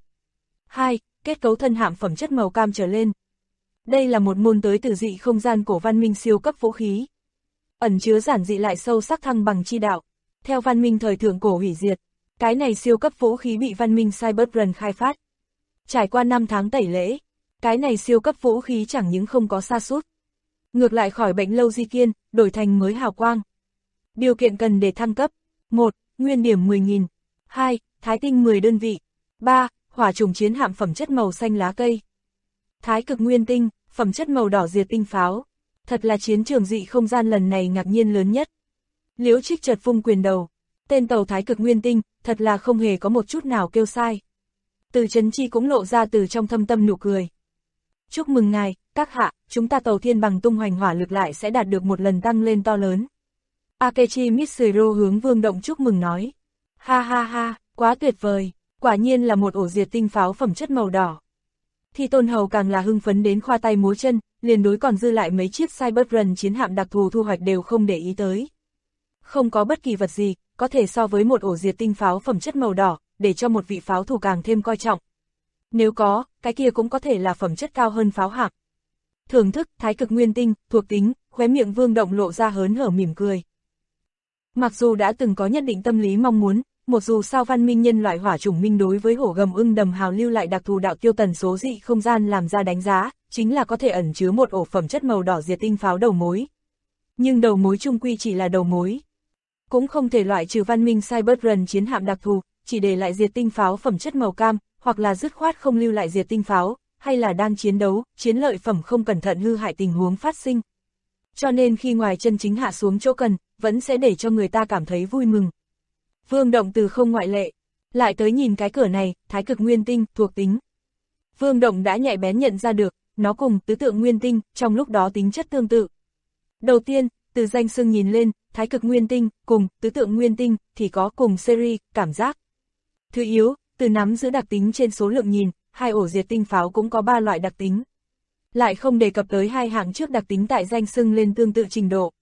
2. Kết cấu thân hạm phẩm chất màu cam trở lên. Đây là một môn tới từ dị không gian cổ văn minh siêu cấp vũ khí. Ẩn chứa giản dị lại sâu sắc thăng bằng chi đạo. Theo văn minh thời thượng cổ hủy diệt, cái này siêu cấp vũ khí bị văn minh Cyberrun khai phát. Trải qua 5 tháng tẩy lễ, Cái này siêu cấp vũ khí chẳng những không có sa sút, ngược lại khỏi bệnh lâu di kiên, đổi thành mới hào quang. Điều kiện cần để thăng cấp: 1. Nguyên điểm 10.000. 2. Thái tinh 10 đơn vị. 3. Hỏa trùng chiến hạm phẩm chất màu xanh lá cây. Thái cực nguyên tinh, phẩm chất màu đỏ diệt tinh pháo. Thật là chiến trường dị không gian lần này ngạc nhiên lớn nhất. Liễu Trích chợt vung quyền đầu. Tên tàu Thái cực nguyên tinh, thật là không hề có một chút nào kêu sai. Từ Chấn Chi cũng lộ ra từ trong thâm tâm nụ cười. Chúc mừng ngài, các hạ, chúng ta tàu thiên bằng tung hoành hỏa lực lại sẽ đạt được một lần tăng lên to lớn. Akechi Mitsuru hướng Vương Động chúc mừng nói. Ha ha ha, quá tuyệt vời, quả nhiên là một ổ diệt tinh pháo phẩm chất màu đỏ. Thi Tôn Hầu càng là hưng phấn đến khoa tay múa chân, liền đối còn dư lại mấy chiếc Cyberrun chiến hạm đặc thù thu hoạch đều không để ý tới. Không có bất kỳ vật gì, có thể so với một ổ diệt tinh pháo phẩm chất màu đỏ, để cho một vị pháo thủ càng thêm coi trọng. Nếu có, cái kia cũng có thể là phẩm chất cao hơn pháo hạm. Thưởng thức Thái cực nguyên tinh, thuộc tính, khóe miệng Vương Động lộ ra hớn hở mỉm cười. Mặc dù đã từng có nhất định tâm lý mong muốn, một dù sao văn minh nhân loại hỏa chủng minh đối với hổ gầm ưng đầm hào lưu lại đặc thù đạo tiêu tần số dị không gian làm ra đánh giá, chính là có thể ẩn chứa một ổ phẩm chất màu đỏ diệt tinh pháo đầu mối. Nhưng đầu mối chung quy chỉ là đầu mối. Cũng không thể loại trừ văn minh Cyberrun chiến hạm đặc thù, chỉ để lại diệt tinh pháo phẩm chất màu cam, hoặc là dứt khoát không lưu lại diệt tinh pháo, hay là đang chiến đấu, chiến lợi phẩm không cẩn thận hư hại tình huống phát sinh. Cho nên khi ngoài chân chính hạ xuống chỗ cần, vẫn sẽ để cho người ta cảm thấy vui mừng. Vương Động từ không ngoại lệ. Lại tới nhìn cái cửa này, Thái cực nguyên tinh, thuộc tính. Vương Động đã nhạy bén nhận ra được, nó cùng tứ tượng nguyên tinh, trong lúc đó tính chất tương tự. Đầu tiên, từ danh xưng nhìn lên, Thái cực nguyên tinh, cùng tứ tượng nguyên tinh, thì có cùng series, cảm giác. Thứ yếu, từ nắm giữ đặc tính trên số lượng nhìn, hai ổ diệt tinh pháo cũng có 3 loại đặc tính. Lại không đề cập tới hai hạng trước đặc tính tại danh xưng lên tương tự trình độ.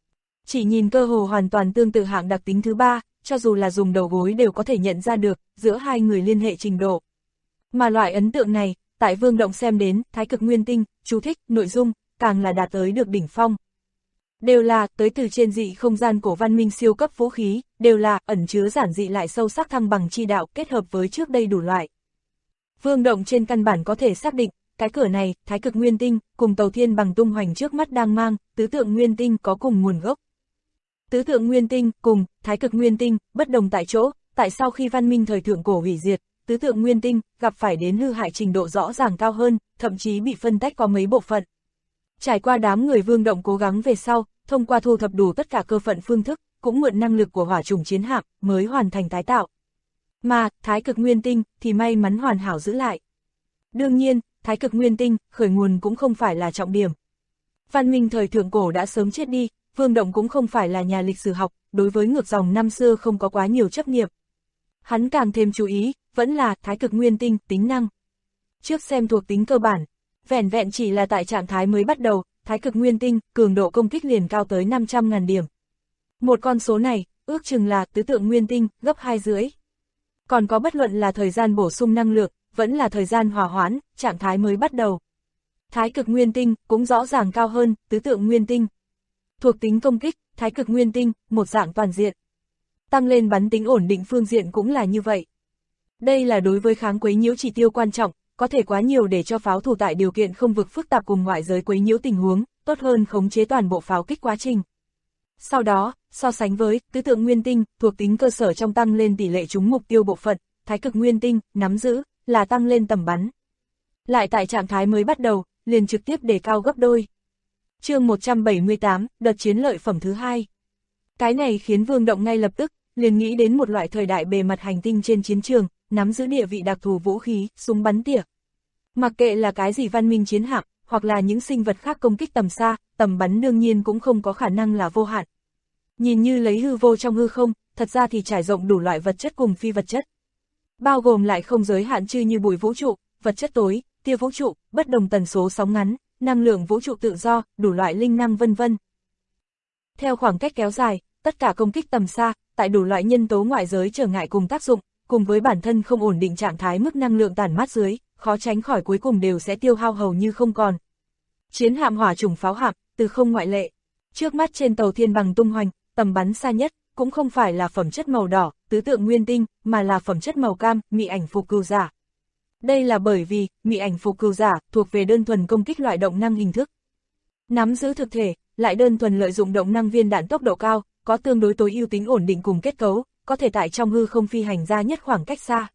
Chỉ nhìn cơ hồ hoàn toàn tương tự hạng đặc tính thứ 3, cho dù là dùng đầu gối đều có thể nhận ra được, giữa hai người liên hệ trình độ. Mà loại ấn tượng này, tại Vương Động xem đến, Thái cực nguyên tinh, chú thích, nội dung, càng là đạt tới được đỉnh phong. Đều là, tới từ trên dị không gian cổ văn minh siêu cấp vũ khí, đều là, ẩn chứa giản dị lại sâu sắc thăng bằng chi đạo kết hợp với trước đây đủ loại. Vương Động trên căn bản có thể xác định, cái cửa này, Thái cực nguyên tinh, cùng tàu thiên bằng tung hoành trước mắt đang mang, tứ tượng nguyên tinh có cùng nguồn gốc. Tứ tượng nguyên tinh, cùng, Thái cực nguyên tinh, bất đồng tại chỗ, tại sao khi văn minh thời thượng cổ hủy diệt, tứ tượng nguyên tinh, gặp phải đến hư hại trình độ rõ ràng cao hơn, thậm chí bị phân tách qua mấy bộ phận. Trải qua đám người Vương Động cố gắng về sau, thông qua thu thập đủ tất cả cơ phận phương thức, cũng mượn năng lực của hỏa trùng chiến hạm, mới hoàn thành tái tạo. Mà, Thái cực nguyên tinh, thì may mắn hoàn hảo giữ lại. Đương nhiên, Thái cực nguyên tinh, khởi nguồn cũng không phải là trọng điểm. Văn minh thời thượng cổ đã sớm chết đi, Vương Động cũng không phải là nhà lịch sử học, đối với ngược dòng năm xưa không có quá nhiều chấp niệm. Hắn càng thêm chú ý, vẫn là Thái cực nguyên tinh, tính năng. Trước xem thuộc tính cơ bản, vẻn vẹn chỉ là tại trạng thái mới bắt đầu, Thái cực nguyên tinh, cường độ công kích liền cao tới 500.000 điểm. Một con số này, ước chừng là tứ tượng nguyên tinh, gấp 2 rưỡi. Còn có bất luận là thời gian bổ sung năng lượng, vẫn là thời gian hòa hoãn, trạng thái mới bắt đầu. Thái cực nguyên tinh, cũng rõ ràng cao hơn, tứ tượng nguyên tinh. Thuộc tính công kích, Thái cực nguyên tinh, một dạng toàn diện. Tăng lên bắn tính ổn định phương diện cũng là như vậy. Đây là đối với kháng quấy nhiễu chỉ tiêu quan trọng, có thể quá nhiều để cho pháo thủ tại điều kiện không vực phức tạp cùng ngoại giới quấy nhiễu tình huống, tốt hơn khống chế toàn bộ pháo kích quá trình. Sau đó, so sánh với tứ tượng nguyên tinh, thuộc tính cơ sở trong tăng lên tỷ lệ trúng mục tiêu bộ phận, Thái cực nguyên tinh, nắm giữ, là tăng lên tầm bắn. Lại tại trạng thái mới bắt đầu, liền trực tiếp đề cao gấp đôi. Chương 178, đợt chiến lợi phẩm thứ 2. Cái này khiến Vương Động ngay lập tức, liền nghĩ đến một loại thời đại bề mặt hành tinh trên chiến trường, nắm giữ địa vị đặc thù vũ khí, súng bắn tỉa. Mặc kệ là cái gì văn minh chiến hạm, hoặc là những sinh vật khác công kích tầm xa, tầm bắn đương nhiên cũng không có khả năng là vô hạn. Nhìn như lấy hư vô trong hư không, thật ra thì trải rộng đủ loại vật chất cùng phi vật chất. Bao gồm lại không giới hạn trừ như bụi vũ trụ, vật chất tối, tia vũ trụ, bất đồng tần số sóng ngắn, năng lượng vũ trụ tự do, đủ loại linh năng vân vân. Theo khoảng cách kéo dài, tất cả công kích tầm xa, tại đủ loại nhân tố ngoại giới trở ngại cùng tác dụng, cùng với bản thân không ổn định trạng thái mức năng lượng tản mát dưới, khó tránh khỏi cuối cùng đều sẽ tiêu hao hầu như không còn. Chiến hạm hỏa chủng pháo hạm, từ không ngoại lệ. Trước mắt trên tàu thiên bằng tung hoành, tầm bắn xa nhất, cũng không phải là phẩm chất màu đỏ, tứ tượng nguyên tinh, mà là phẩm chất màu cam, mị ảnh phục cừu giả. Đây là bởi vì, mị ảnh phục cừu giả thuộc về đơn thuần công kích loại động năng hình thức. Nắm giữ thực thể, lại đơn thuần lợi dụng động năng viên đạn tốc độ cao, có tương đối tối ưu tính ổn định cùng kết cấu, có thể tại trong hư không phi hành ra nhất khoảng cách xa.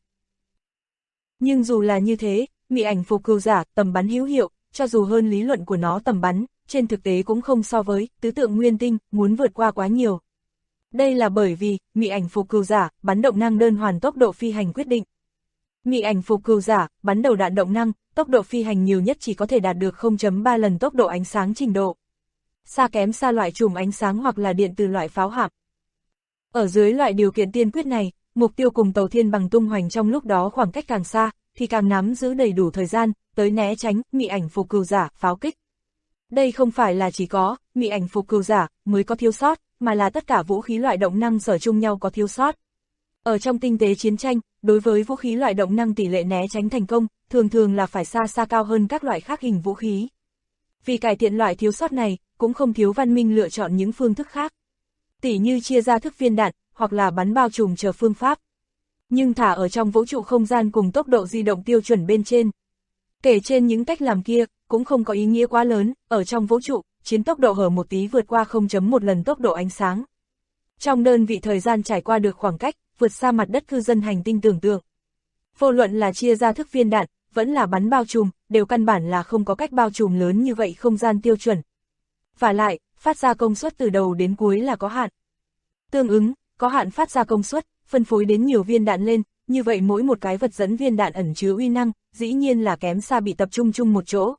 Nhưng dù là như thế, mị ảnh phục cừu giả tầm bắn hữu hiệu, cho dù hơn lý luận của nó tầm bắn, trên thực tế cũng không so với tứ tượng nguyên tinh muốn vượt qua quá nhiều. Đây là bởi vì, mị ảnh phục cừu giả, bắn động năng đơn hoàn tốc độ phi hành quyết định. Mị ảnh phục cừu giả, bắn đầu đạn động năng, tốc độ phi hành nhiều nhất chỉ có thể đạt được 0.3 lần tốc độ ánh sáng trình độ. Xa kém xa loại chùm ánh sáng hoặc là điện từ loại pháo hạm. Ở dưới loại điều kiện tiên quyết này, mục tiêu cùng tàu thiên bằng tung hoành trong lúc đó khoảng cách càng xa, thì càng nắm giữ đầy đủ thời gian, tới né tránh, mị ảnh phục cừu giả, pháo kích. Đây không phải là chỉ có, mị ảnh phục cừu giả, mới có thiếu sót, mà là tất cả vũ khí loại động năng sở chung nhau có thiếu sót. Ở trong tinh tế chiến tranh, đối với vũ khí loại động năng tỷ lệ né tránh thành công, thường thường là phải xa xa cao hơn các loại khác hình vũ khí. Vì cải thiện loại thiếu sót này, cũng không thiếu văn minh lựa chọn những phương thức khác. Tỉ như chia ra thức viên đạn, hoặc là bắn bao trùm chờ phương pháp. Nhưng thả ở trong vũ trụ không gian cùng tốc độ di động tiêu chuẩn bên trên. Kể trên những cách làm kia, cũng không có ý nghĩa quá lớn, ở trong vũ trụ, chiến tốc độ hở một tí vượt qua 0.1 lần tốc độ ánh sáng. Trong đơn vị thời gian trải qua được khoảng cách, vượt xa mặt đất cư dân hành tinh tưởng tượng. Vô luận là chia ra thức viên đạn, vẫn là bắn bao trùm, đều căn bản là không có cách bao trùm lớn như vậy không gian tiêu chuẩn. Và lại, phát ra công suất từ đầu đến cuối là có hạn. Tương ứng, có hạn phát ra công suất, phân phối đến nhiều viên đạn lên, như vậy mỗi một cái vật dẫn viên đạn ẩn chứa uy năng, dĩ nhiên là kém xa bị tập trung chung một chỗ.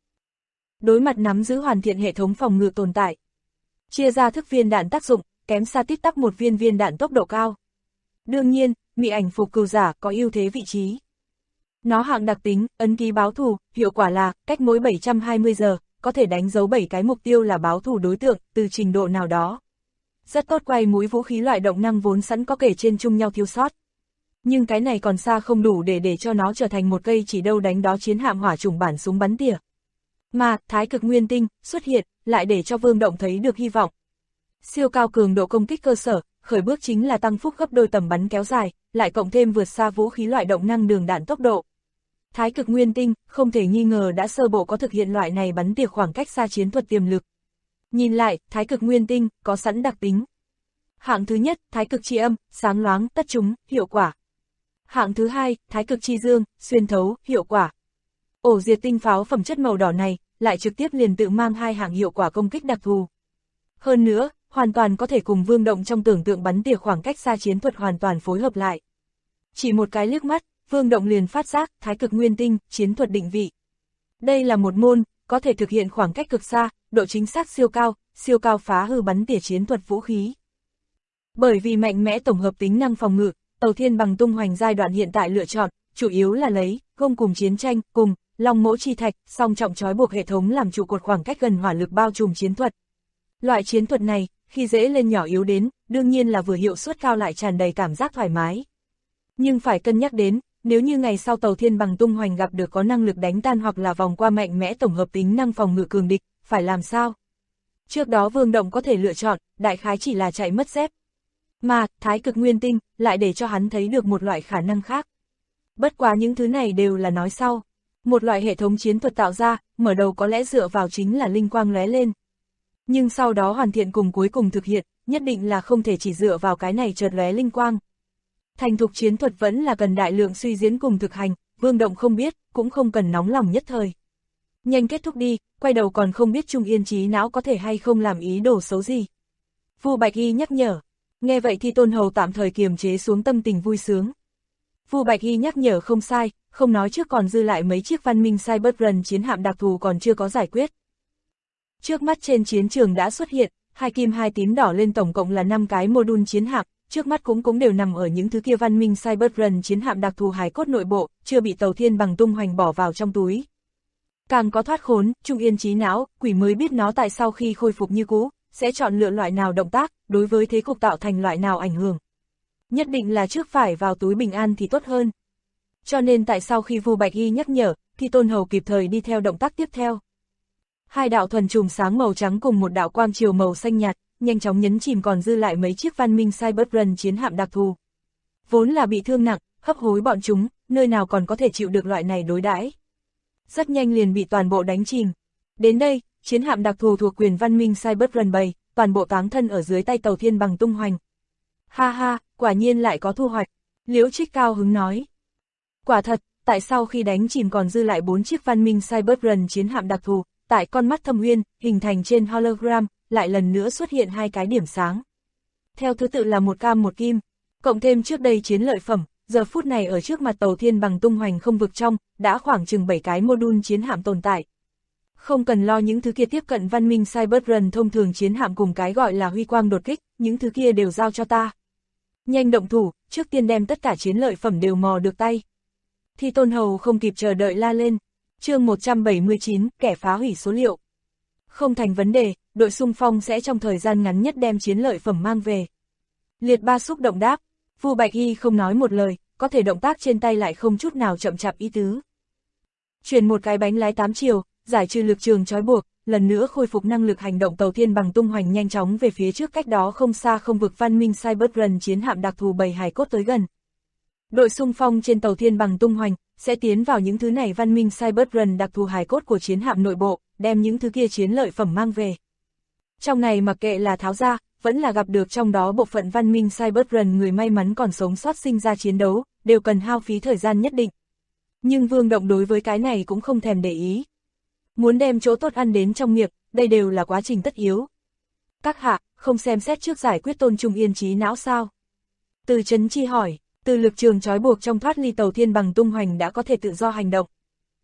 Đối mặt nắm giữ hoàn thiện hệ thống phòng ngự tồn tại. Chia ra thức viên đạn tác dụng, kém xa tít tắp một viên đạn tốc độ cao. Đương nhiên, mị ảnh phục cừu giả có ưu thế vị trí. Nó hạng đặc tính, ấn ký báo thù, hiệu quả là, cách mỗi 720 giờ, có thể đánh dấu 7 cái mục tiêu là báo thù đối tượng, từ trình độ nào đó. Rất tốt quay mũi vũ khí loại động năng vốn sẵn có kể trên chung nhau thiếu sót. Nhưng cái này còn xa không đủ để cho nó trở thành một cây chỉ đâu đánh đó chiến hạm hỏa chủng bản súng bắn tỉa. Mà, thái cực nguyên tinh, xuất hiện, lại để cho Vương Động thấy được hy vọng. Siêu cao cường độ công kích cơ sở, khởi bước chính là tăng phúc gấp đôi tầm bắn kéo dài, lại cộng thêm vượt xa vũ khí loại động năng đường đạn tốc độ. Thái cực nguyên tinh, không thể nghi ngờ đã sơ bộ có thực hiện loại này bắn tỉa khoảng cách xa chiến thuật tiềm lực. Nhìn lại, thái cực nguyên tinh, có sẵn đặc tính. Hạng thứ nhất, thái cực chi âm, sáng loáng, tất trúng, hiệu quả. Hạng thứ hai, thái cực chi dương, xuyên thấu, hiệu quả. Ổ diệt tinh pháo phẩm chất màu đỏ này, lại trực tiếp liền tự mang hai hạng hiệu quả công kích đặc thù. Hơn nữa, hoàn toàn có thể cùng Vương Động trong tưởng tượng bắn tỉa khoảng cách xa chiến thuật hoàn toàn phối hợp lại. Chỉ một cái liếc mắt, Vương Động liền phát giác thái cực nguyên tinh, chiến thuật định vị. Đây là một môn, có thể thực hiện khoảng cách cực xa, độ chính xác siêu cao phá hư bắn tỉa chiến thuật vũ khí. Bởi vì mạnh mẽ tổng hợp tính năng phòng ngự, tàu thiên bằng tung hoành giai đoạn hiện tại lựa chọn, chủ yếu là lấy, gông cùng chiến tranh, cùng, long mỗ chi thạch, song trọng trói buộc hệ thống làm trụ cột khoảng cách gần hỏa lực bao trùm chiến thuật. Loại chiến thuật này, khi dễ lên nhỏ yếu đến, đương nhiên là vừa hiệu suất cao lại tràn đầy cảm giác thoải mái. Nhưng phải cân nhắc đến, nếu như ngày sau tàu thiên bằng tung hoành gặp được có năng lực đánh tan hoặc là vòng qua mạnh mẽ tổng hợp tính năng phòng ngự cường địch, phải làm sao? Trước đó Vương Động có thể lựa chọn, đại khái chỉ là chạy mất dép. Mà, thái cực nguyên tinh, lại để cho hắn thấy được một loại khả năng khác. Bất quá những thứ này đều là nói sau. Một loại hệ thống chiến thuật tạo ra, mở đầu có lẽ dựa vào chính là linh quang lóe lên. Nhưng sau đó hoàn thiện cùng cuối cùng thực hiện, nhất định là không thể chỉ dựa vào cái này chợt lóe linh quang. Thành thục chiến thuật vẫn là cần đại lượng suy diễn cùng thực hành, Vương Động không biết, cũng không cần nóng lòng nhất thời. Nhanh kết thúc đi, quay đầu còn không biết Trung Yên trí não có thể hay không làm ý đồ xấu gì. Vu Bạch Y nhắc nhở. Nghe vậy thì Tôn Hầu tạm thời kiềm chế xuống tâm tình vui sướng. Vu Bạch Y nhắc nhở không sai, không nói trước còn dư lại mấy chiếc văn minh Cybertron chiến hạm đặc thù còn chưa có giải quyết. Trước mắt trên chiến trường đã xuất hiện, 2 kim 2 tím đỏ lên tổng cộng là 5 cái module chiến hạm, trước mắt cũng đều nằm ở những thứ kia văn minh Cybertron chiến hạm đặc thù hài cốt nội bộ, chưa bị tàu thiên bằng tung hoành bỏ vào trong túi. Càng có thoát khốn, Trung Yên trí não, quỷ mới biết nó tại sao khi khôi phục như cũ, sẽ chọn lựa loại nào động tác, đối với thế cục tạo thành loại nào ảnh hưởng. Nhất định là trước phải vào túi bình an thì tốt hơn. Cho nên tại sao khi Vu Bạch Y nhắc nhở, thì Tôn Hầu kịp thời đi theo động tác tiếp theo. 2 đạo thuần trùm sáng màu trắng cùng một đạo quang chiều màu xanh nhạt, nhanh chóng nhấn chìm còn dư lại mấy chiếc văn minh Cybertron chiến hạm đặc thù. Vốn là bị thương nặng, hấp hối bọn chúng, nơi nào còn có thể chịu được loại này đối đãi. Rất nhanh liền bị toàn bộ đánh chìm. Đến đây, chiến hạm đặc thù thuộc quyền văn minh Cyberrun 7, toàn bộ táng thân ở dưới tay tàu Thiên Bằng tung hoành. Ha ha, quả nhiên lại có thu hoạch, Liễu Trích cao hứng nói. Quả thật, tại sao khi đánh chìm còn dư lại 4 chiếc văn minh Cyberrun chiến hạm đặc thù, tại con mắt Thâm Uyên, hình thành trên hologram, lại lần nữa xuất hiện 2 cái điểm sáng. Theo thứ tự là một cam một kim, cộng thêm trước đây chiến lợi phẩm, giờ phút này ở trước mặt tàu Thiên Bằng tung hoành không vực trong, đã khoảng chừng 7 cái module chiến hạm tồn tại. Không cần lo những thứ kia tiếp cận văn minh Cyberrun thông thường chiến hạm cùng cái gọi là huy quang đột kích, những thứ kia đều giao cho ta. Nhanh động thủ, trước tiên đem tất cả chiến lợi phẩm đều mò được tay. Thi Tôn Hầu không kịp chờ đợi la lên. Chương 179, kẻ phá hủy số liệu. Không thành vấn đề, đội xung phong sẽ trong thời gian ngắn nhất đem chiến lợi phẩm mang về. Liệt Ba xúc động đáp. Vu Bạch Hy không nói một lời, có thể động tác trên tay lại không chút nào chậm chạp ý tứ. Chuyển một cái bánh lái 8 chiều, giải trừ lực trường trói buộc, lần nữa khôi phục năng lực hành động tàu Thiên Bằng tung hoành nhanh chóng về phía trước, cách đó không xa không vực văn minh Cyberrun chiến hạm đặc thù bầy hài cốt tới gần. Đội xung phong trên tàu Thiên Bằng tung hoành sẽ tiến vào những thứ này văn minh Cyberrun đặc thù hài cốt của chiến hạm nội bộ, đem những thứ kia chiến lợi phẩm mang về. Trong này mặc kệ là tháo ra, vẫn là gặp được trong đó bộ phận văn minh Cyberrun người may mắn còn sống sót sinh ra chiến đấu, đều cần hao phí thời gian nhất định. Nhưng Vương Động đối với cái này cũng không thèm để ý. Muốn đem chỗ tốt ăn đến trong miệng, đây đều là quá trình tất yếu. Các hạ, không xem xét trước giải quyết Tôn Trung Yên trí não sao? Từ Chấn Chi hỏi, từ lực trường trói buộc trong thoát ly tàu Thiên Bằng tung hoành đã có thể tự do hành động.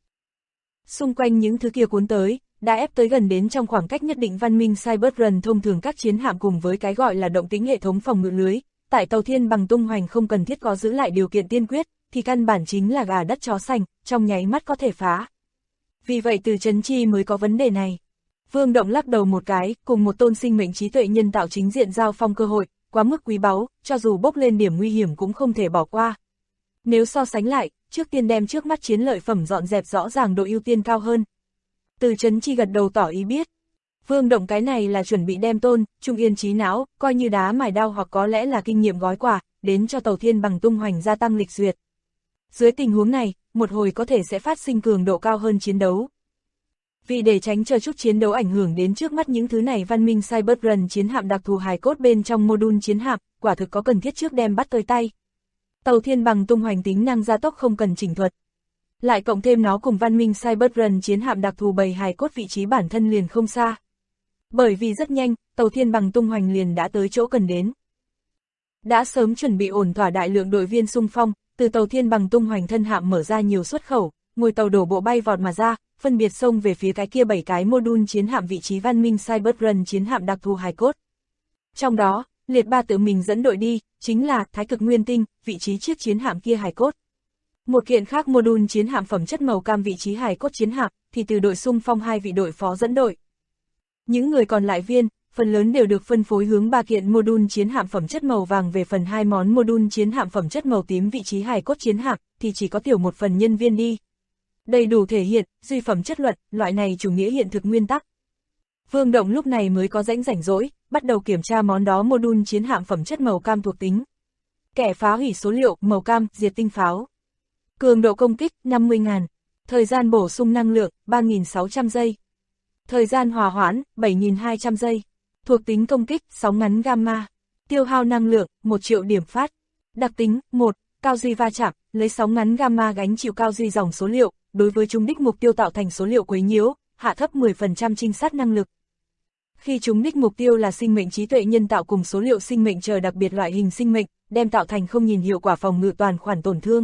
Xung quanh những thứ kia cuốn tới, đã ép tới gần đến trong khoảng cách nhất định văn minh Cyberrun thông thường các chiến hạm cùng với cái gọi là động tĩnh hệ thống phòng ngự lưới, tại tàu Thiên Bằng tung hoành không cần thiết có giữ lại điều kiện tiên quyết, thì căn bản chính là gà đất chó sành, trong nháy mắt có thể phá. Vì vậy Từ Chấn Chi mới có vấn đề này. Vương Động lắc đầu một cái, cùng một tôn sinh mệnh trí tuệ nhân tạo chính diện giao phong cơ hội, quá mức quý báu, cho dù bốc lên điểm nguy hiểm cũng không thể bỏ qua. Nếu so sánh lại, trước tiên đem trước mắt chiến lợi phẩm dọn dẹp rõ ràng độ ưu tiên cao hơn. Từ Chấn Chi gật đầu tỏ ý biết. Vương Động cái này là chuẩn bị đem Tôn Trung Yên trí não, coi như đá mài đao hoặc có lẽ là kinh nghiệm gói quà, đến cho tàu Thiên Bằng tung hoành gia tăng lịch duyệt. Dưới tình huống này, một hồi có thể sẽ phát sinh cường độ cao hơn chiến đấu. Vì để tránh chờ chút chiến đấu ảnh hưởng đến trước mắt những thứ này văn minh Cyberrun chiến hạm đặc thù hài cốt bên trong module chiến hạm, quả thực có cần thiết trước đem bắt tới tay. Tàu Thiên Bằng tung hoành tính năng gia tốc không cần chỉnh thuật. Lại cộng thêm nó cùng văn minh Cyberrun chiến hạm đặc thù bầy hài cốt vị trí bản thân liền không xa. Bởi vì rất nhanh, tàu Thiên Bằng tung hoành liền đã tới chỗ cần đến. Đã sớm chuẩn bị ổn thỏa đại lượng đội viên xung phong, từ tàu Thiên Bằng tung hoành thân hạm mở ra nhiều xuất khẩu, ngồi tàu đổ bộ bay vọt mà ra, phân biệt xông về phía cái kia 7 cái module chiến hạm vị trí văn minh Cyberrun chiến hạm đặc thù hài cốt. Trong đó, Liệt Ba tự mình dẫn đội đi, chính là Thái Cực Nguyên Tinh, vị trí chiếc chiến hạm kia hài cốt. Một kiện khác module chiến hạm phẩm chất màu cam vị trí hài cốt chiến hạm, thì từ đội xung phong 2 vị đội phó dẫn đội. Những người còn lại viên, phần lớn đều được phân phối hướng 3 kiện module chiến hạm phẩm chất màu vàng, về phần 2 món module chiến hạm phẩm chất màu tím vị trí hài cốt chiến hạm, thì chỉ có tiểu một phần nhân viên đi. Đầy đủ thể hiện, duy phẩm chất luật, loại này chủ nghĩa hiện thực nguyên tắc. Vương Động lúc này mới có rảnh rỗi, bắt đầu kiểm tra món đó module chiến hạm phẩm chất màu cam thuộc tính. Kẻ phá hủy số liệu, màu cam, diệt tinh pháo. Cường độ công kích, 50.000. Thời gian bổ sung năng lượng, 3.600 giây. Thời gian hòa hoãn, 7.200 giây. Thuộc tính công kích, sóng ngắn gamma. Tiêu hao năng lượng, 1 triệu điểm phát. Đặc tính, 1. Cao duy va chạm, lấy sóng ngắn gamma gánh chịu cao duy dòng số liệu, đối với trúng đích mục tiêu tạo thành số liệu quấy nhiễu, hạ thấp 10% trinh sát năng lực. Khi trúng đích mục tiêu là sinh mệnh trí tuệ nhân tạo cùng số liệu sinh mệnh chờ đặc biệt loại hình sinh mệnh, đem tạo thành không nhìn hiệu quả phòng ngự toàn khoản tổn thương.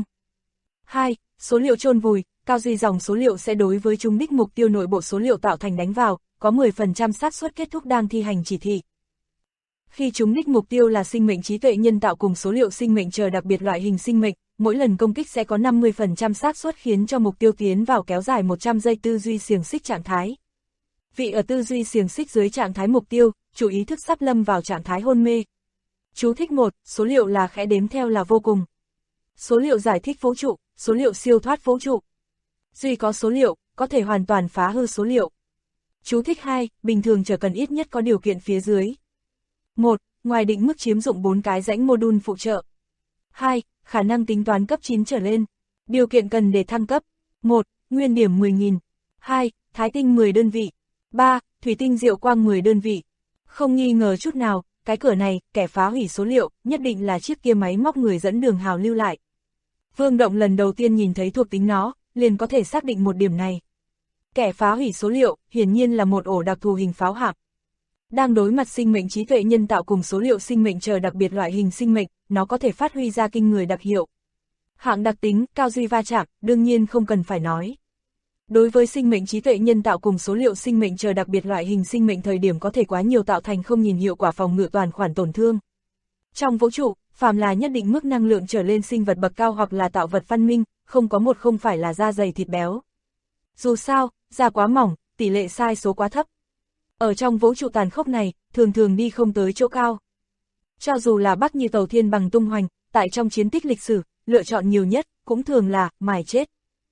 2. Số liệu chôn vùi, cao duy dòng số liệu sẽ đối với trúng đích mục tiêu nội bộ số liệu tạo thành đánh vào, có 10% xác suất kết thúc đang thi hành chỉ thị. Khi trúng đích mục tiêu là sinh mệnh trí tuệ nhân tạo cùng số liệu sinh mệnh chờ đặc biệt loại hình sinh mệnh, mỗi lần công kích sẽ có 50% xác suất khiến cho mục tiêu tiến vào kéo dài 100 giây tư duy xiềng xích trạng thái. Vị ở tư duy xiềng xích dưới trạng thái mục tiêu, chủ ý thức sắp lâm vào trạng thái hôn mê. Chú thích 1, số liệu là khẽ đếm theo là vô cùng. Số liệu giải thích vũ trụ, số liệu siêu thoát vũ trụ. Duy có số liệu, có thể hoàn toàn phá hư số liệu. Chú thích 2, bình thường chỉ cần ít nhất có điều kiện phía dưới. 1. Ngoài định mức chiếm dụng 4 cái rãnh module phụ trợ. 2. khả năng tính toán cấp 9 trở lên. Điều kiện cần để thăng cấp: 1. Nguyên điểm 10.000. 2. Thái tinh 10 đơn vị. 3. Thủy tinh diệu quang 10 đơn vị. Không nghi ngờ chút nào, cái cửa này, kẻ phá hủy số liệu, nhất định là chiếc kia máy móc người dẫn đường Hào lưu lại. Vương Động lần đầu tiên nhìn thấy thuộc tính nó, liền có thể xác định một điểm này. Kẻ phá hủy số liệu, hiển nhiên là một ổ đặc thù hình pháo hạm. Đang đối mặt sinh mệnh trí tuệ nhân tạo cùng số liệu sinh mệnh chờ đặc biệt loại hình sinh mệnh, nó có thể phát huy ra kinh người đặc hiệu. Hạng đặc tính, cao duy va chạm, đương nhiên không cần phải nói. Đối với sinh mệnh trí tuệ nhân tạo cùng số liệu sinh mệnh chờ đặc biệt loại hình sinh mệnh thời điểm có thể quá nhiều tạo thành không nhìn hiệu quả phòng ngự toàn khoản tổn thương. Trong vũ trụ, phàm là nhất định mức năng lượng trở lên sinh vật bậc cao hoặc là tạo vật văn minh, không có một không phải là da dày thịt béo. Dù sao, da quá mỏng, tỷ lệ sai số quá thấp. Ở trong vũ trụ tàn khốc này, thường thường đi không tới chỗ cao. Cho dù là Bắc như tàu thiên bằng tung hoành, tại trong chiến tích lịch sử, lựa chọn nhiều nhất, cũng thường là, mài chết.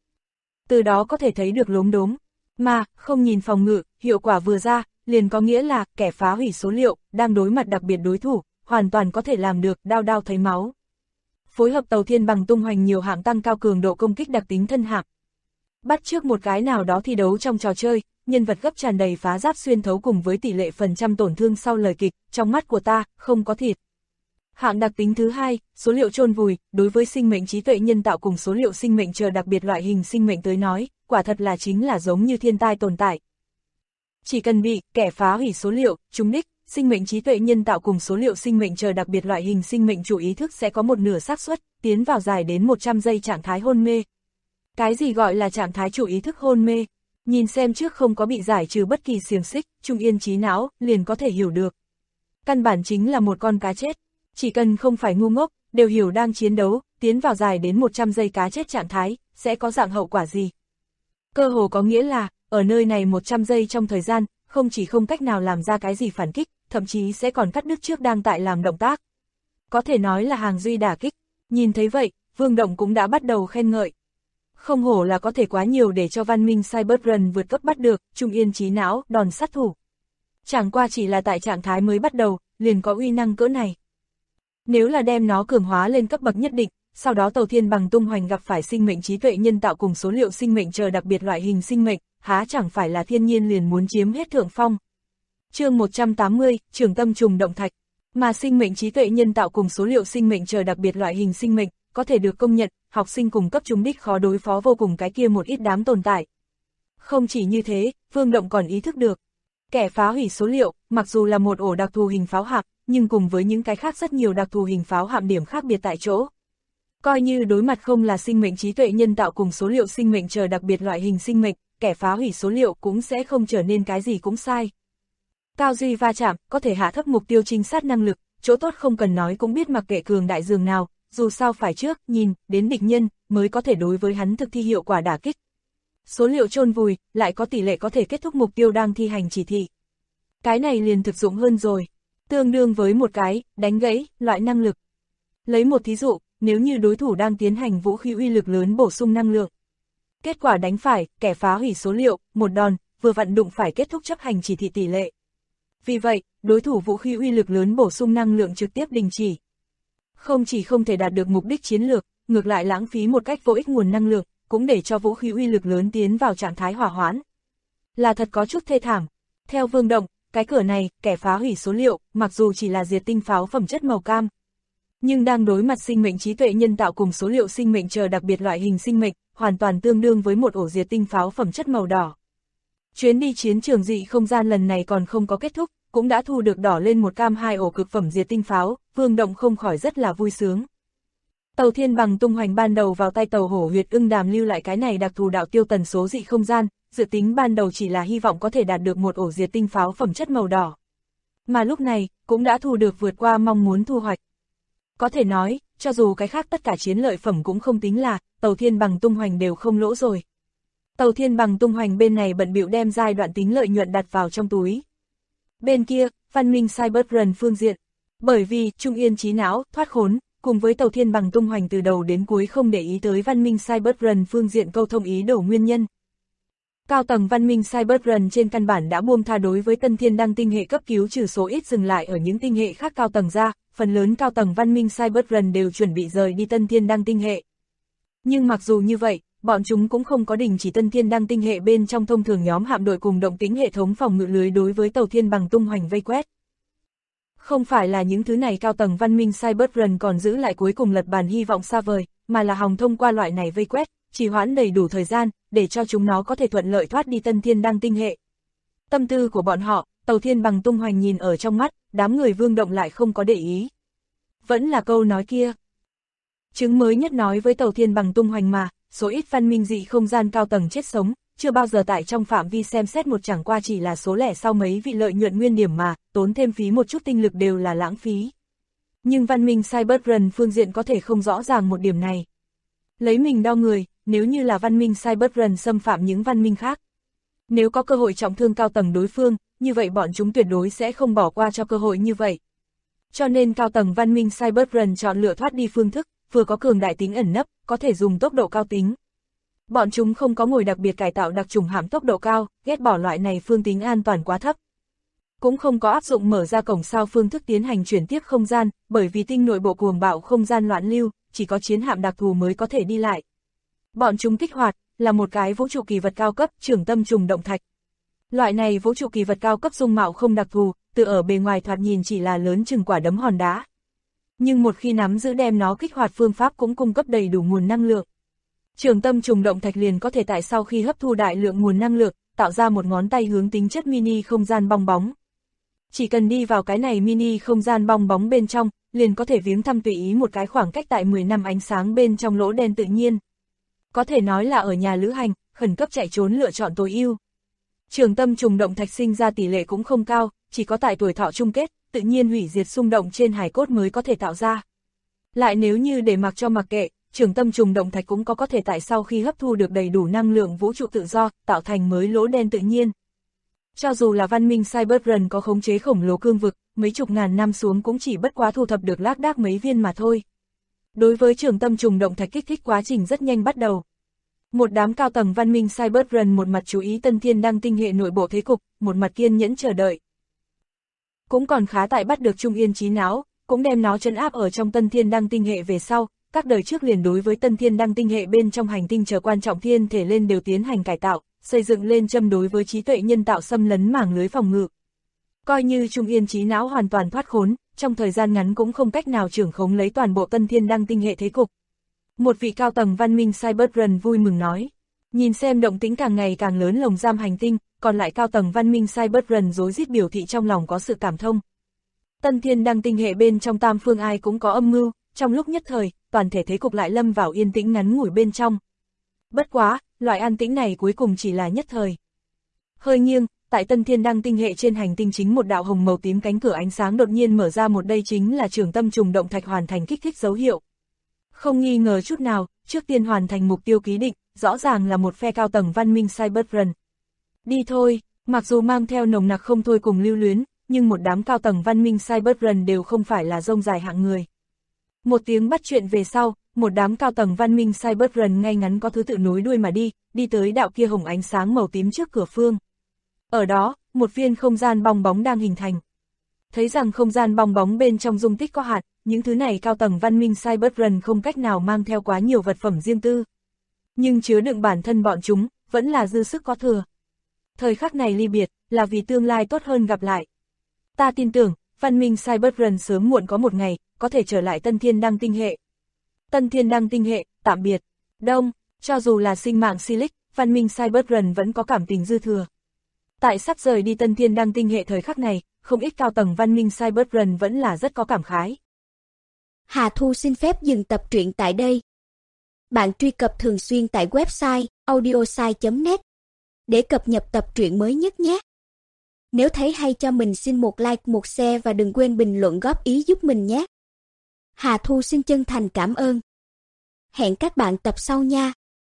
Từ đó có thể thấy được lốm đốm, mà, không nhìn phòng ngự, hiệu quả vừa ra, liền có nghĩa là, kẻ phá hủy số liệu, đang đối mặt đặc biệt đối thủ, hoàn toàn có thể làm được, đao đao thấy máu. Phối hợp tàu thiên bằng tung hoành nhiều hạng tăng cao cường độ công kích đặc tính thân hạng. Bắt trước một cái nào đó thi đấu trong trò chơi, nhân vật gấp tràn đầy phá giáp xuyên thấu cùng với tỷ lệ phần trăm tổn thương sau lời kịch, trong mắt của ta, không có thịt. Hạng đặc tính thứ hai, số liệu chôn vùi, đối với sinh mệnh trí tuệ nhân tạo cùng số liệu sinh mệnh chờ đặc biệt loại hình sinh mệnh tới nói, quả thật là chính là giống như thiên tai tồn tại. Chỉ cần bị kẻ phá hủy số liệu, trúng đích, sinh mệnh trí tuệ nhân tạo cùng số liệu sinh mệnh chờ đặc biệt loại hình sinh mệnh chủ ý thức sẽ có một nửa xác suất tiến vào dài đến 100 giây trạng thái hôn mê. Cái gì gọi là trạng thái chủ ý thức hôn mê? Nhìn xem trước không có bị giải trừ bất kỳ xiềng xích, trung yên trí não, liền có thể hiểu được. Căn bản chính là một con cá chết. Chỉ cần không phải ngu ngốc, đều hiểu đang chiến đấu, tiến vào dài đến 100 giây cá chết trạng thái, sẽ có dạng hậu quả gì. Cơ hồ có nghĩa là, ở nơi này 100 giây trong thời gian, không chỉ không cách nào làm ra cái gì phản kích, thậm chí sẽ còn cắt đứt trước đang tại làm động tác. Có thể nói là hàng duy đả kích. Nhìn thấy vậy, Vương Động cũng đã bắt đầu khen ngợi. Không hổ là có thể quá nhiều để cho văn minh Cyberrun vượt cấp bắt được, trung yên trí não, đòn sát thủ. Chẳng qua chỉ là tại trạng thái mới bắt đầu, liền có uy năng cỡ này. Nếu là đem nó cường hóa lên cấp bậc nhất định, sau đó tàu thiên bằng tung hoành gặp phải sinh mệnh trí tuệ nhân tạo cùng số liệu sinh mệnh chờ đặc biệt loại hình sinh mệnh, há chẳng phải là thiên nhiên liền muốn chiếm hết thượng phong. Chương 180, Trường tâm trùng động thạch. Mà sinh mệnh trí tuệ nhân tạo cùng số liệu sinh mệnh chờ đặc biệt loại hình sinh mệnh, có thể được công nhận, học sinh cùng cấp trúng đích khó đối phó vô cùng cái kia một ít đám tồn tại. Không chỉ như thế, Vương Động còn ý thức được. Kẻ phá hủy số liệu, mặc dù là một ổ đặc thù hình pháo hạm, nhưng cùng với những cái khác rất nhiều đặc thù hình pháo hạm điểm khác biệt tại chỗ. Coi như đối mặt không là sinh mệnh trí tuệ nhân tạo cùng số liệu sinh mệnh chờ đặc biệt loại hình sinh mệnh, kẻ phá hủy số liệu cũng sẽ không trở nên cái gì cũng sai. Cao duy va chạm, có thể hạ thấp mục tiêu trinh sát năng lực, chỗ tốt không cần nói cũng biết mặc kệ cường đại dường nào, dù sao phải trước, nhìn, đến địch nhân, mới có thể đối với hắn thực thi hiệu quả đả kích. Số liệu chôn vùi, lại có tỷ lệ có thể kết thúc mục tiêu đang thi hành chỉ thị. Cái này liền thực dụng hơn rồi, tương đương với một cái, đánh gãy, loại năng lực. Lấy một thí dụ, nếu như đối thủ đang tiến hành vũ khí uy lực lớn bổ sung năng lượng. Kết quả đánh phải, kẻ phá hủy số liệu, một đòn, vừa vặn đụng phải kết thúc chấp hành chỉ thị tỷ lệ. Vì vậy, đối thủ vũ khí uy lực lớn bổ sung năng lượng trực tiếp đình chỉ. Không chỉ không thể đạt được mục đích chiến lược, ngược lại lãng phí một cách vô ích nguồn năng lượng, cũng để cho vũ khí uy lực lớn tiến vào trạng thái hỏa hoãn. Là thật có chút thê thảm. Theo Vương Động, cái cửa này, kẻ phá hủy số liệu, mặc dù chỉ là diệt tinh pháo phẩm chất màu cam, nhưng đang đối mặt sinh mệnh trí tuệ nhân tạo cùng số liệu sinh mệnh chờ đặc biệt loại hình sinh mệnh, hoàn toàn tương đương với một ổ diệt tinh pháo phẩm chất màu đỏ. Chuyến đi chiến trường dị không gian lần này còn không có kết thúc, cũng đã thu được đỏ lên một cam 2 ổ cực phẩm diệt tinh pháo, Vương Động không khỏi rất là vui sướng. Tàu thiên bằng tung hoành ban đầu vào tay tàu hổ huyệt ưng đàm lưu lại cái này đặc thù đạo tiêu tần số dị không gian, dự tính ban đầu chỉ là hy vọng có thể đạt được một ổ diệt tinh pháo phẩm chất màu đỏ. Mà lúc này, cũng đã thu được vượt qua mong muốn thu hoạch. Có thể nói, cho dù cái khác tất cả chiến lợi phẩm cũng không tính là, tàu thiên bằng tung hoành đều không lỗ rồi. Tàu thiên bằng tung hoành bên này bận bịu đem giai đoạn tính lợi nhuận đặt vào trong túi. Bên kia, văn minh Cyberrun phương diện, bởi vì trung yên trí não, thoát khốn, cùng với tàu thiên bằng tung hoành từ đầu đến cuối không để ý tới văn minh Cyberrun phương diện câu thông ý đồ nguyên nhân. Cao tầng văn minh Cyberrun trên căn bản đã buông tha đối với tân thiên đăng tinh hệ cấp cứu trừ số ít dừng lại ở những tinh hệ khác cao tầng ra, phần lớn cao tầng văn minh Cybertron đều chuẩn bị rời đi Tân Thiên Đăng tinh hệ. Nhưng mặc dù như vậy, bọn chúng cũng không có đình chỉ Tân Thiên Đăng tinh hệ bên trong thông thường nhóm hạm đội cùng động tĩnh hệ thống phòng ngự lưới đối với tàu thiên bằng tung hoành vây quét. Không phải là những thứ này cao tầng văn minh Cybertron còn giữ lại cuối cùng lật bàn hy vọng xa vời, mà là hòng thông qua loại này vây quét, trì hoãn đầy đủ thời gian, để cho chúng nó có thể thuận lợi thoát đi Tân Thiên Đăng tinh hệ. Tâm tư của bọn họ, tàu thiên bằng tung hoành nhìn ở trong mắt, đám người Vương Động lại không có để ý. Vẫn là câu nói kia. Chứng mới nhất nói với tàu thiên bằng tung hoành mà, số ít văn minh dị không gian cao tầng chết sống, chưa bao giờ tại trong phạm vi xem xét một chẳng qua chỉ là số lẻ sau mấy vị lợi nhuận nguyên điểm mà, tốn thêm phí một chút tinh lực đều là lãng phí. Nhưng văn minh Cybertron phương diện có thể không rõ ràng một điểm này. Lấy mình đo người, nếu như là văn minh Cybertron xâm phạm những văn minh khác. Nếu có cơ hội trọng thương cao tầng đối phương, như vậy bọn chúng tuyệt đối sẽ không bỏ qua cho cơ hội như vậy. Cho nên cao tầng văn minh Cybertron chọn lựa thoát đi phương thức, vừa có cường đại tính ẩn nấp, có thể dùng tốc độ cao tính. Bọn chúng không có ngồi đặc biệt cải tạo đặc trùng hạm tốc độ cao, ghét bỏ loại này phương tính an toàn quá thấp. Cũng không có áp dụng mở ra cổng sao phương thức tiến hành chuyển tiếp không gian, bởi vì tinh nội bộ cuồng bạo không gian loạn lưu, chỉ có chiến hạm đặc thù mới có thể đi lại. Bọn chúng kích hoạt là một cái vũ trụ kỳ vật cao cấp, trưởng tâm trùng động thạch. Loại này vũ trụ kỳ vật cao cấp dung mạo không đặc thù, từ ở bề ngoài thoạt nhìn chỉ là lớn chừng quả đấm hòn đá. Nhưng một khi nắm giữ đem nó kích hoạt phương pháp cũng cung cấp đầy đủ nguồn năng lượng. Trường tâm trùng động thạch liền có thể tại sau khi hấp thu đại lượng nguồn năng lượng, tạo ra một ngón tay hướng tính chất mini không gian bong bóng. Chỉ cần đi vào cái này mini không gian bong bóng bên trong, liền có thể viếng thăm tùy ý một cái khoảng cách tại 10 năm ánh sáng bên trong lỗ đen tự nhiên. Có thể nói là ở nhà lữ hành, khẩn cấp chạy trốn lựa chọn tối ưu. Trường tâm trùng động thạch sinh ra tỷ lệ cũng không cao, chỉ có tại tuổi thọ chung kết, tự nhiên hủy diệt xung động trên hài cốt mới có thể tạo ra. Lại nếu như để mặc cho mặc kệ, trường tâm trùng động thạch cũng có thể tại sau khi hấp thu được đầy đủ năng lượng vũ trụ tự do, tạo thành mới lỗ đen tự nhiên. Cho dù là văn minh Cybertron có khống chế khổng lồ cương vực, mấy chục ngàn năm xuống cũng chỉ bất quá thu thập được lác đác mấy viên mà thôi. Đối với trường tâm trùng động thạch kích thích quá trình rất nhanh bắt đầu. Một đám cao tầng văn minh Cybertron một mặt chú ý Tân Thiên Đăng tinh hệ nội bộ thế cục, một mặt kiên nhẫn chờ đợi. Cũng còn khá tại bắt được Trung Yên trí não, cũng đem nó trấn áp ở trong Tân Thiên Đăng tinh hệ về sau, các đời trước liền đối với Tân Thiên Đăng tinh hệ bên trong hành tinh chờ quan trọng thiên thể lên đều tiến hành cải tạo, xây dựng lên châm đối với trí tuệ nhân tạo xâm lấn mảng lưới phòng ngự. Coi như Trung Yên trí não hoàn toàn thoát khốn, trong thời gian ngắn cũng không cách nào trưởng khống lấy toàn bộ Tân Thiên Đăng tinh hệ thế cục. Một vị cao tầng văn minh Cybertron vui mừng nói, nhìn xem động tĩnh càng ngày càng lớn lồng giam hành tinh, còn lại cao tầng văn minh Cybertron rối rít biểu thị trong lòng có sự cảm thông. Tân Thiên Đăng tinh hệ bên trong tam phương ai cũng có âm mưu, trong lúc nhất thời, toàn thể thế cục lại lâm vào yên tĩnh ngắn ngủi bên trong. Bất quá, loại an tĩnh này cuối cùng chỉ là nhất thời. Hơi nghiêng, tại Tân Thiên Đăng tinh hệ trên hành tinh chính một đạo hồng màu tím cánh cửa ánh sáng đột nhiên mở ra, một đây chính là trường tâm trùng động thạch hoàn thành kích thích dấu hiệu. Không nghi ngờ chút nào, trước tiên hoàn thành mục tiêu ký định, rõ ràng là một phe cao tầng văn minh Cybertron. Đi thôi, mặc dù mang theo nồng nặc không thôi cùng lưu luyến, nhưng một đám cao tầng văn minh Cybertron đều không phải là rông dài hạng người. Một tiếng bắt chuyện về sau, một đám cao tầng văn minh Cybertron ngay ngắn có thứ tự nối đuôi mà đi tới đạo kia hồng ánh sáng màu tím trước cửa phương. Ở đó, một viên không gian bong bóng đang hình thành. Thấy rằng không gian bong bóng bên trong dung tích có hạn, những thứ này cao tầng văn minh Cybertron không cách nào mang theo quá nhiều vật phẩm riêng tư. Nhưng chứa đựng bản thân bọn chúng, vẫn là dư sức có thừa. Thời khắc này ly biệt, là vì tương lai tốt hơn gặp lại. Ta tin tưởng, văn minh Cybertron sớm muộn có một ngày, có thể trở lại Tân Thiên Đăng tinh hệ. Tân Thiên Đăng tinh hệ, tạm biệt. Đông, cho dù là sinh mạng Silic, văn minh Cybertron vẫn có cảm tình dư thừa. Tại sắp rời đi Tân Thiên Đăng tinh hệ thời khắc này, không ít cao tầng văn minh Cybertron vẫn là rất có cảm khái. Hà Thu xin phép dừng tập truyện tại đây. Bạn truy cập thường xuyên tại website audiosai.net để cập nhật tập truyện mới nhất nhé. Nếu thấy hay cho mình xin một like, một share và đừng quên bình luận góp ý giúp mình nhé. Hà Thu xin chân thành cảm ơn. Hẹn các bạn tập sau nha.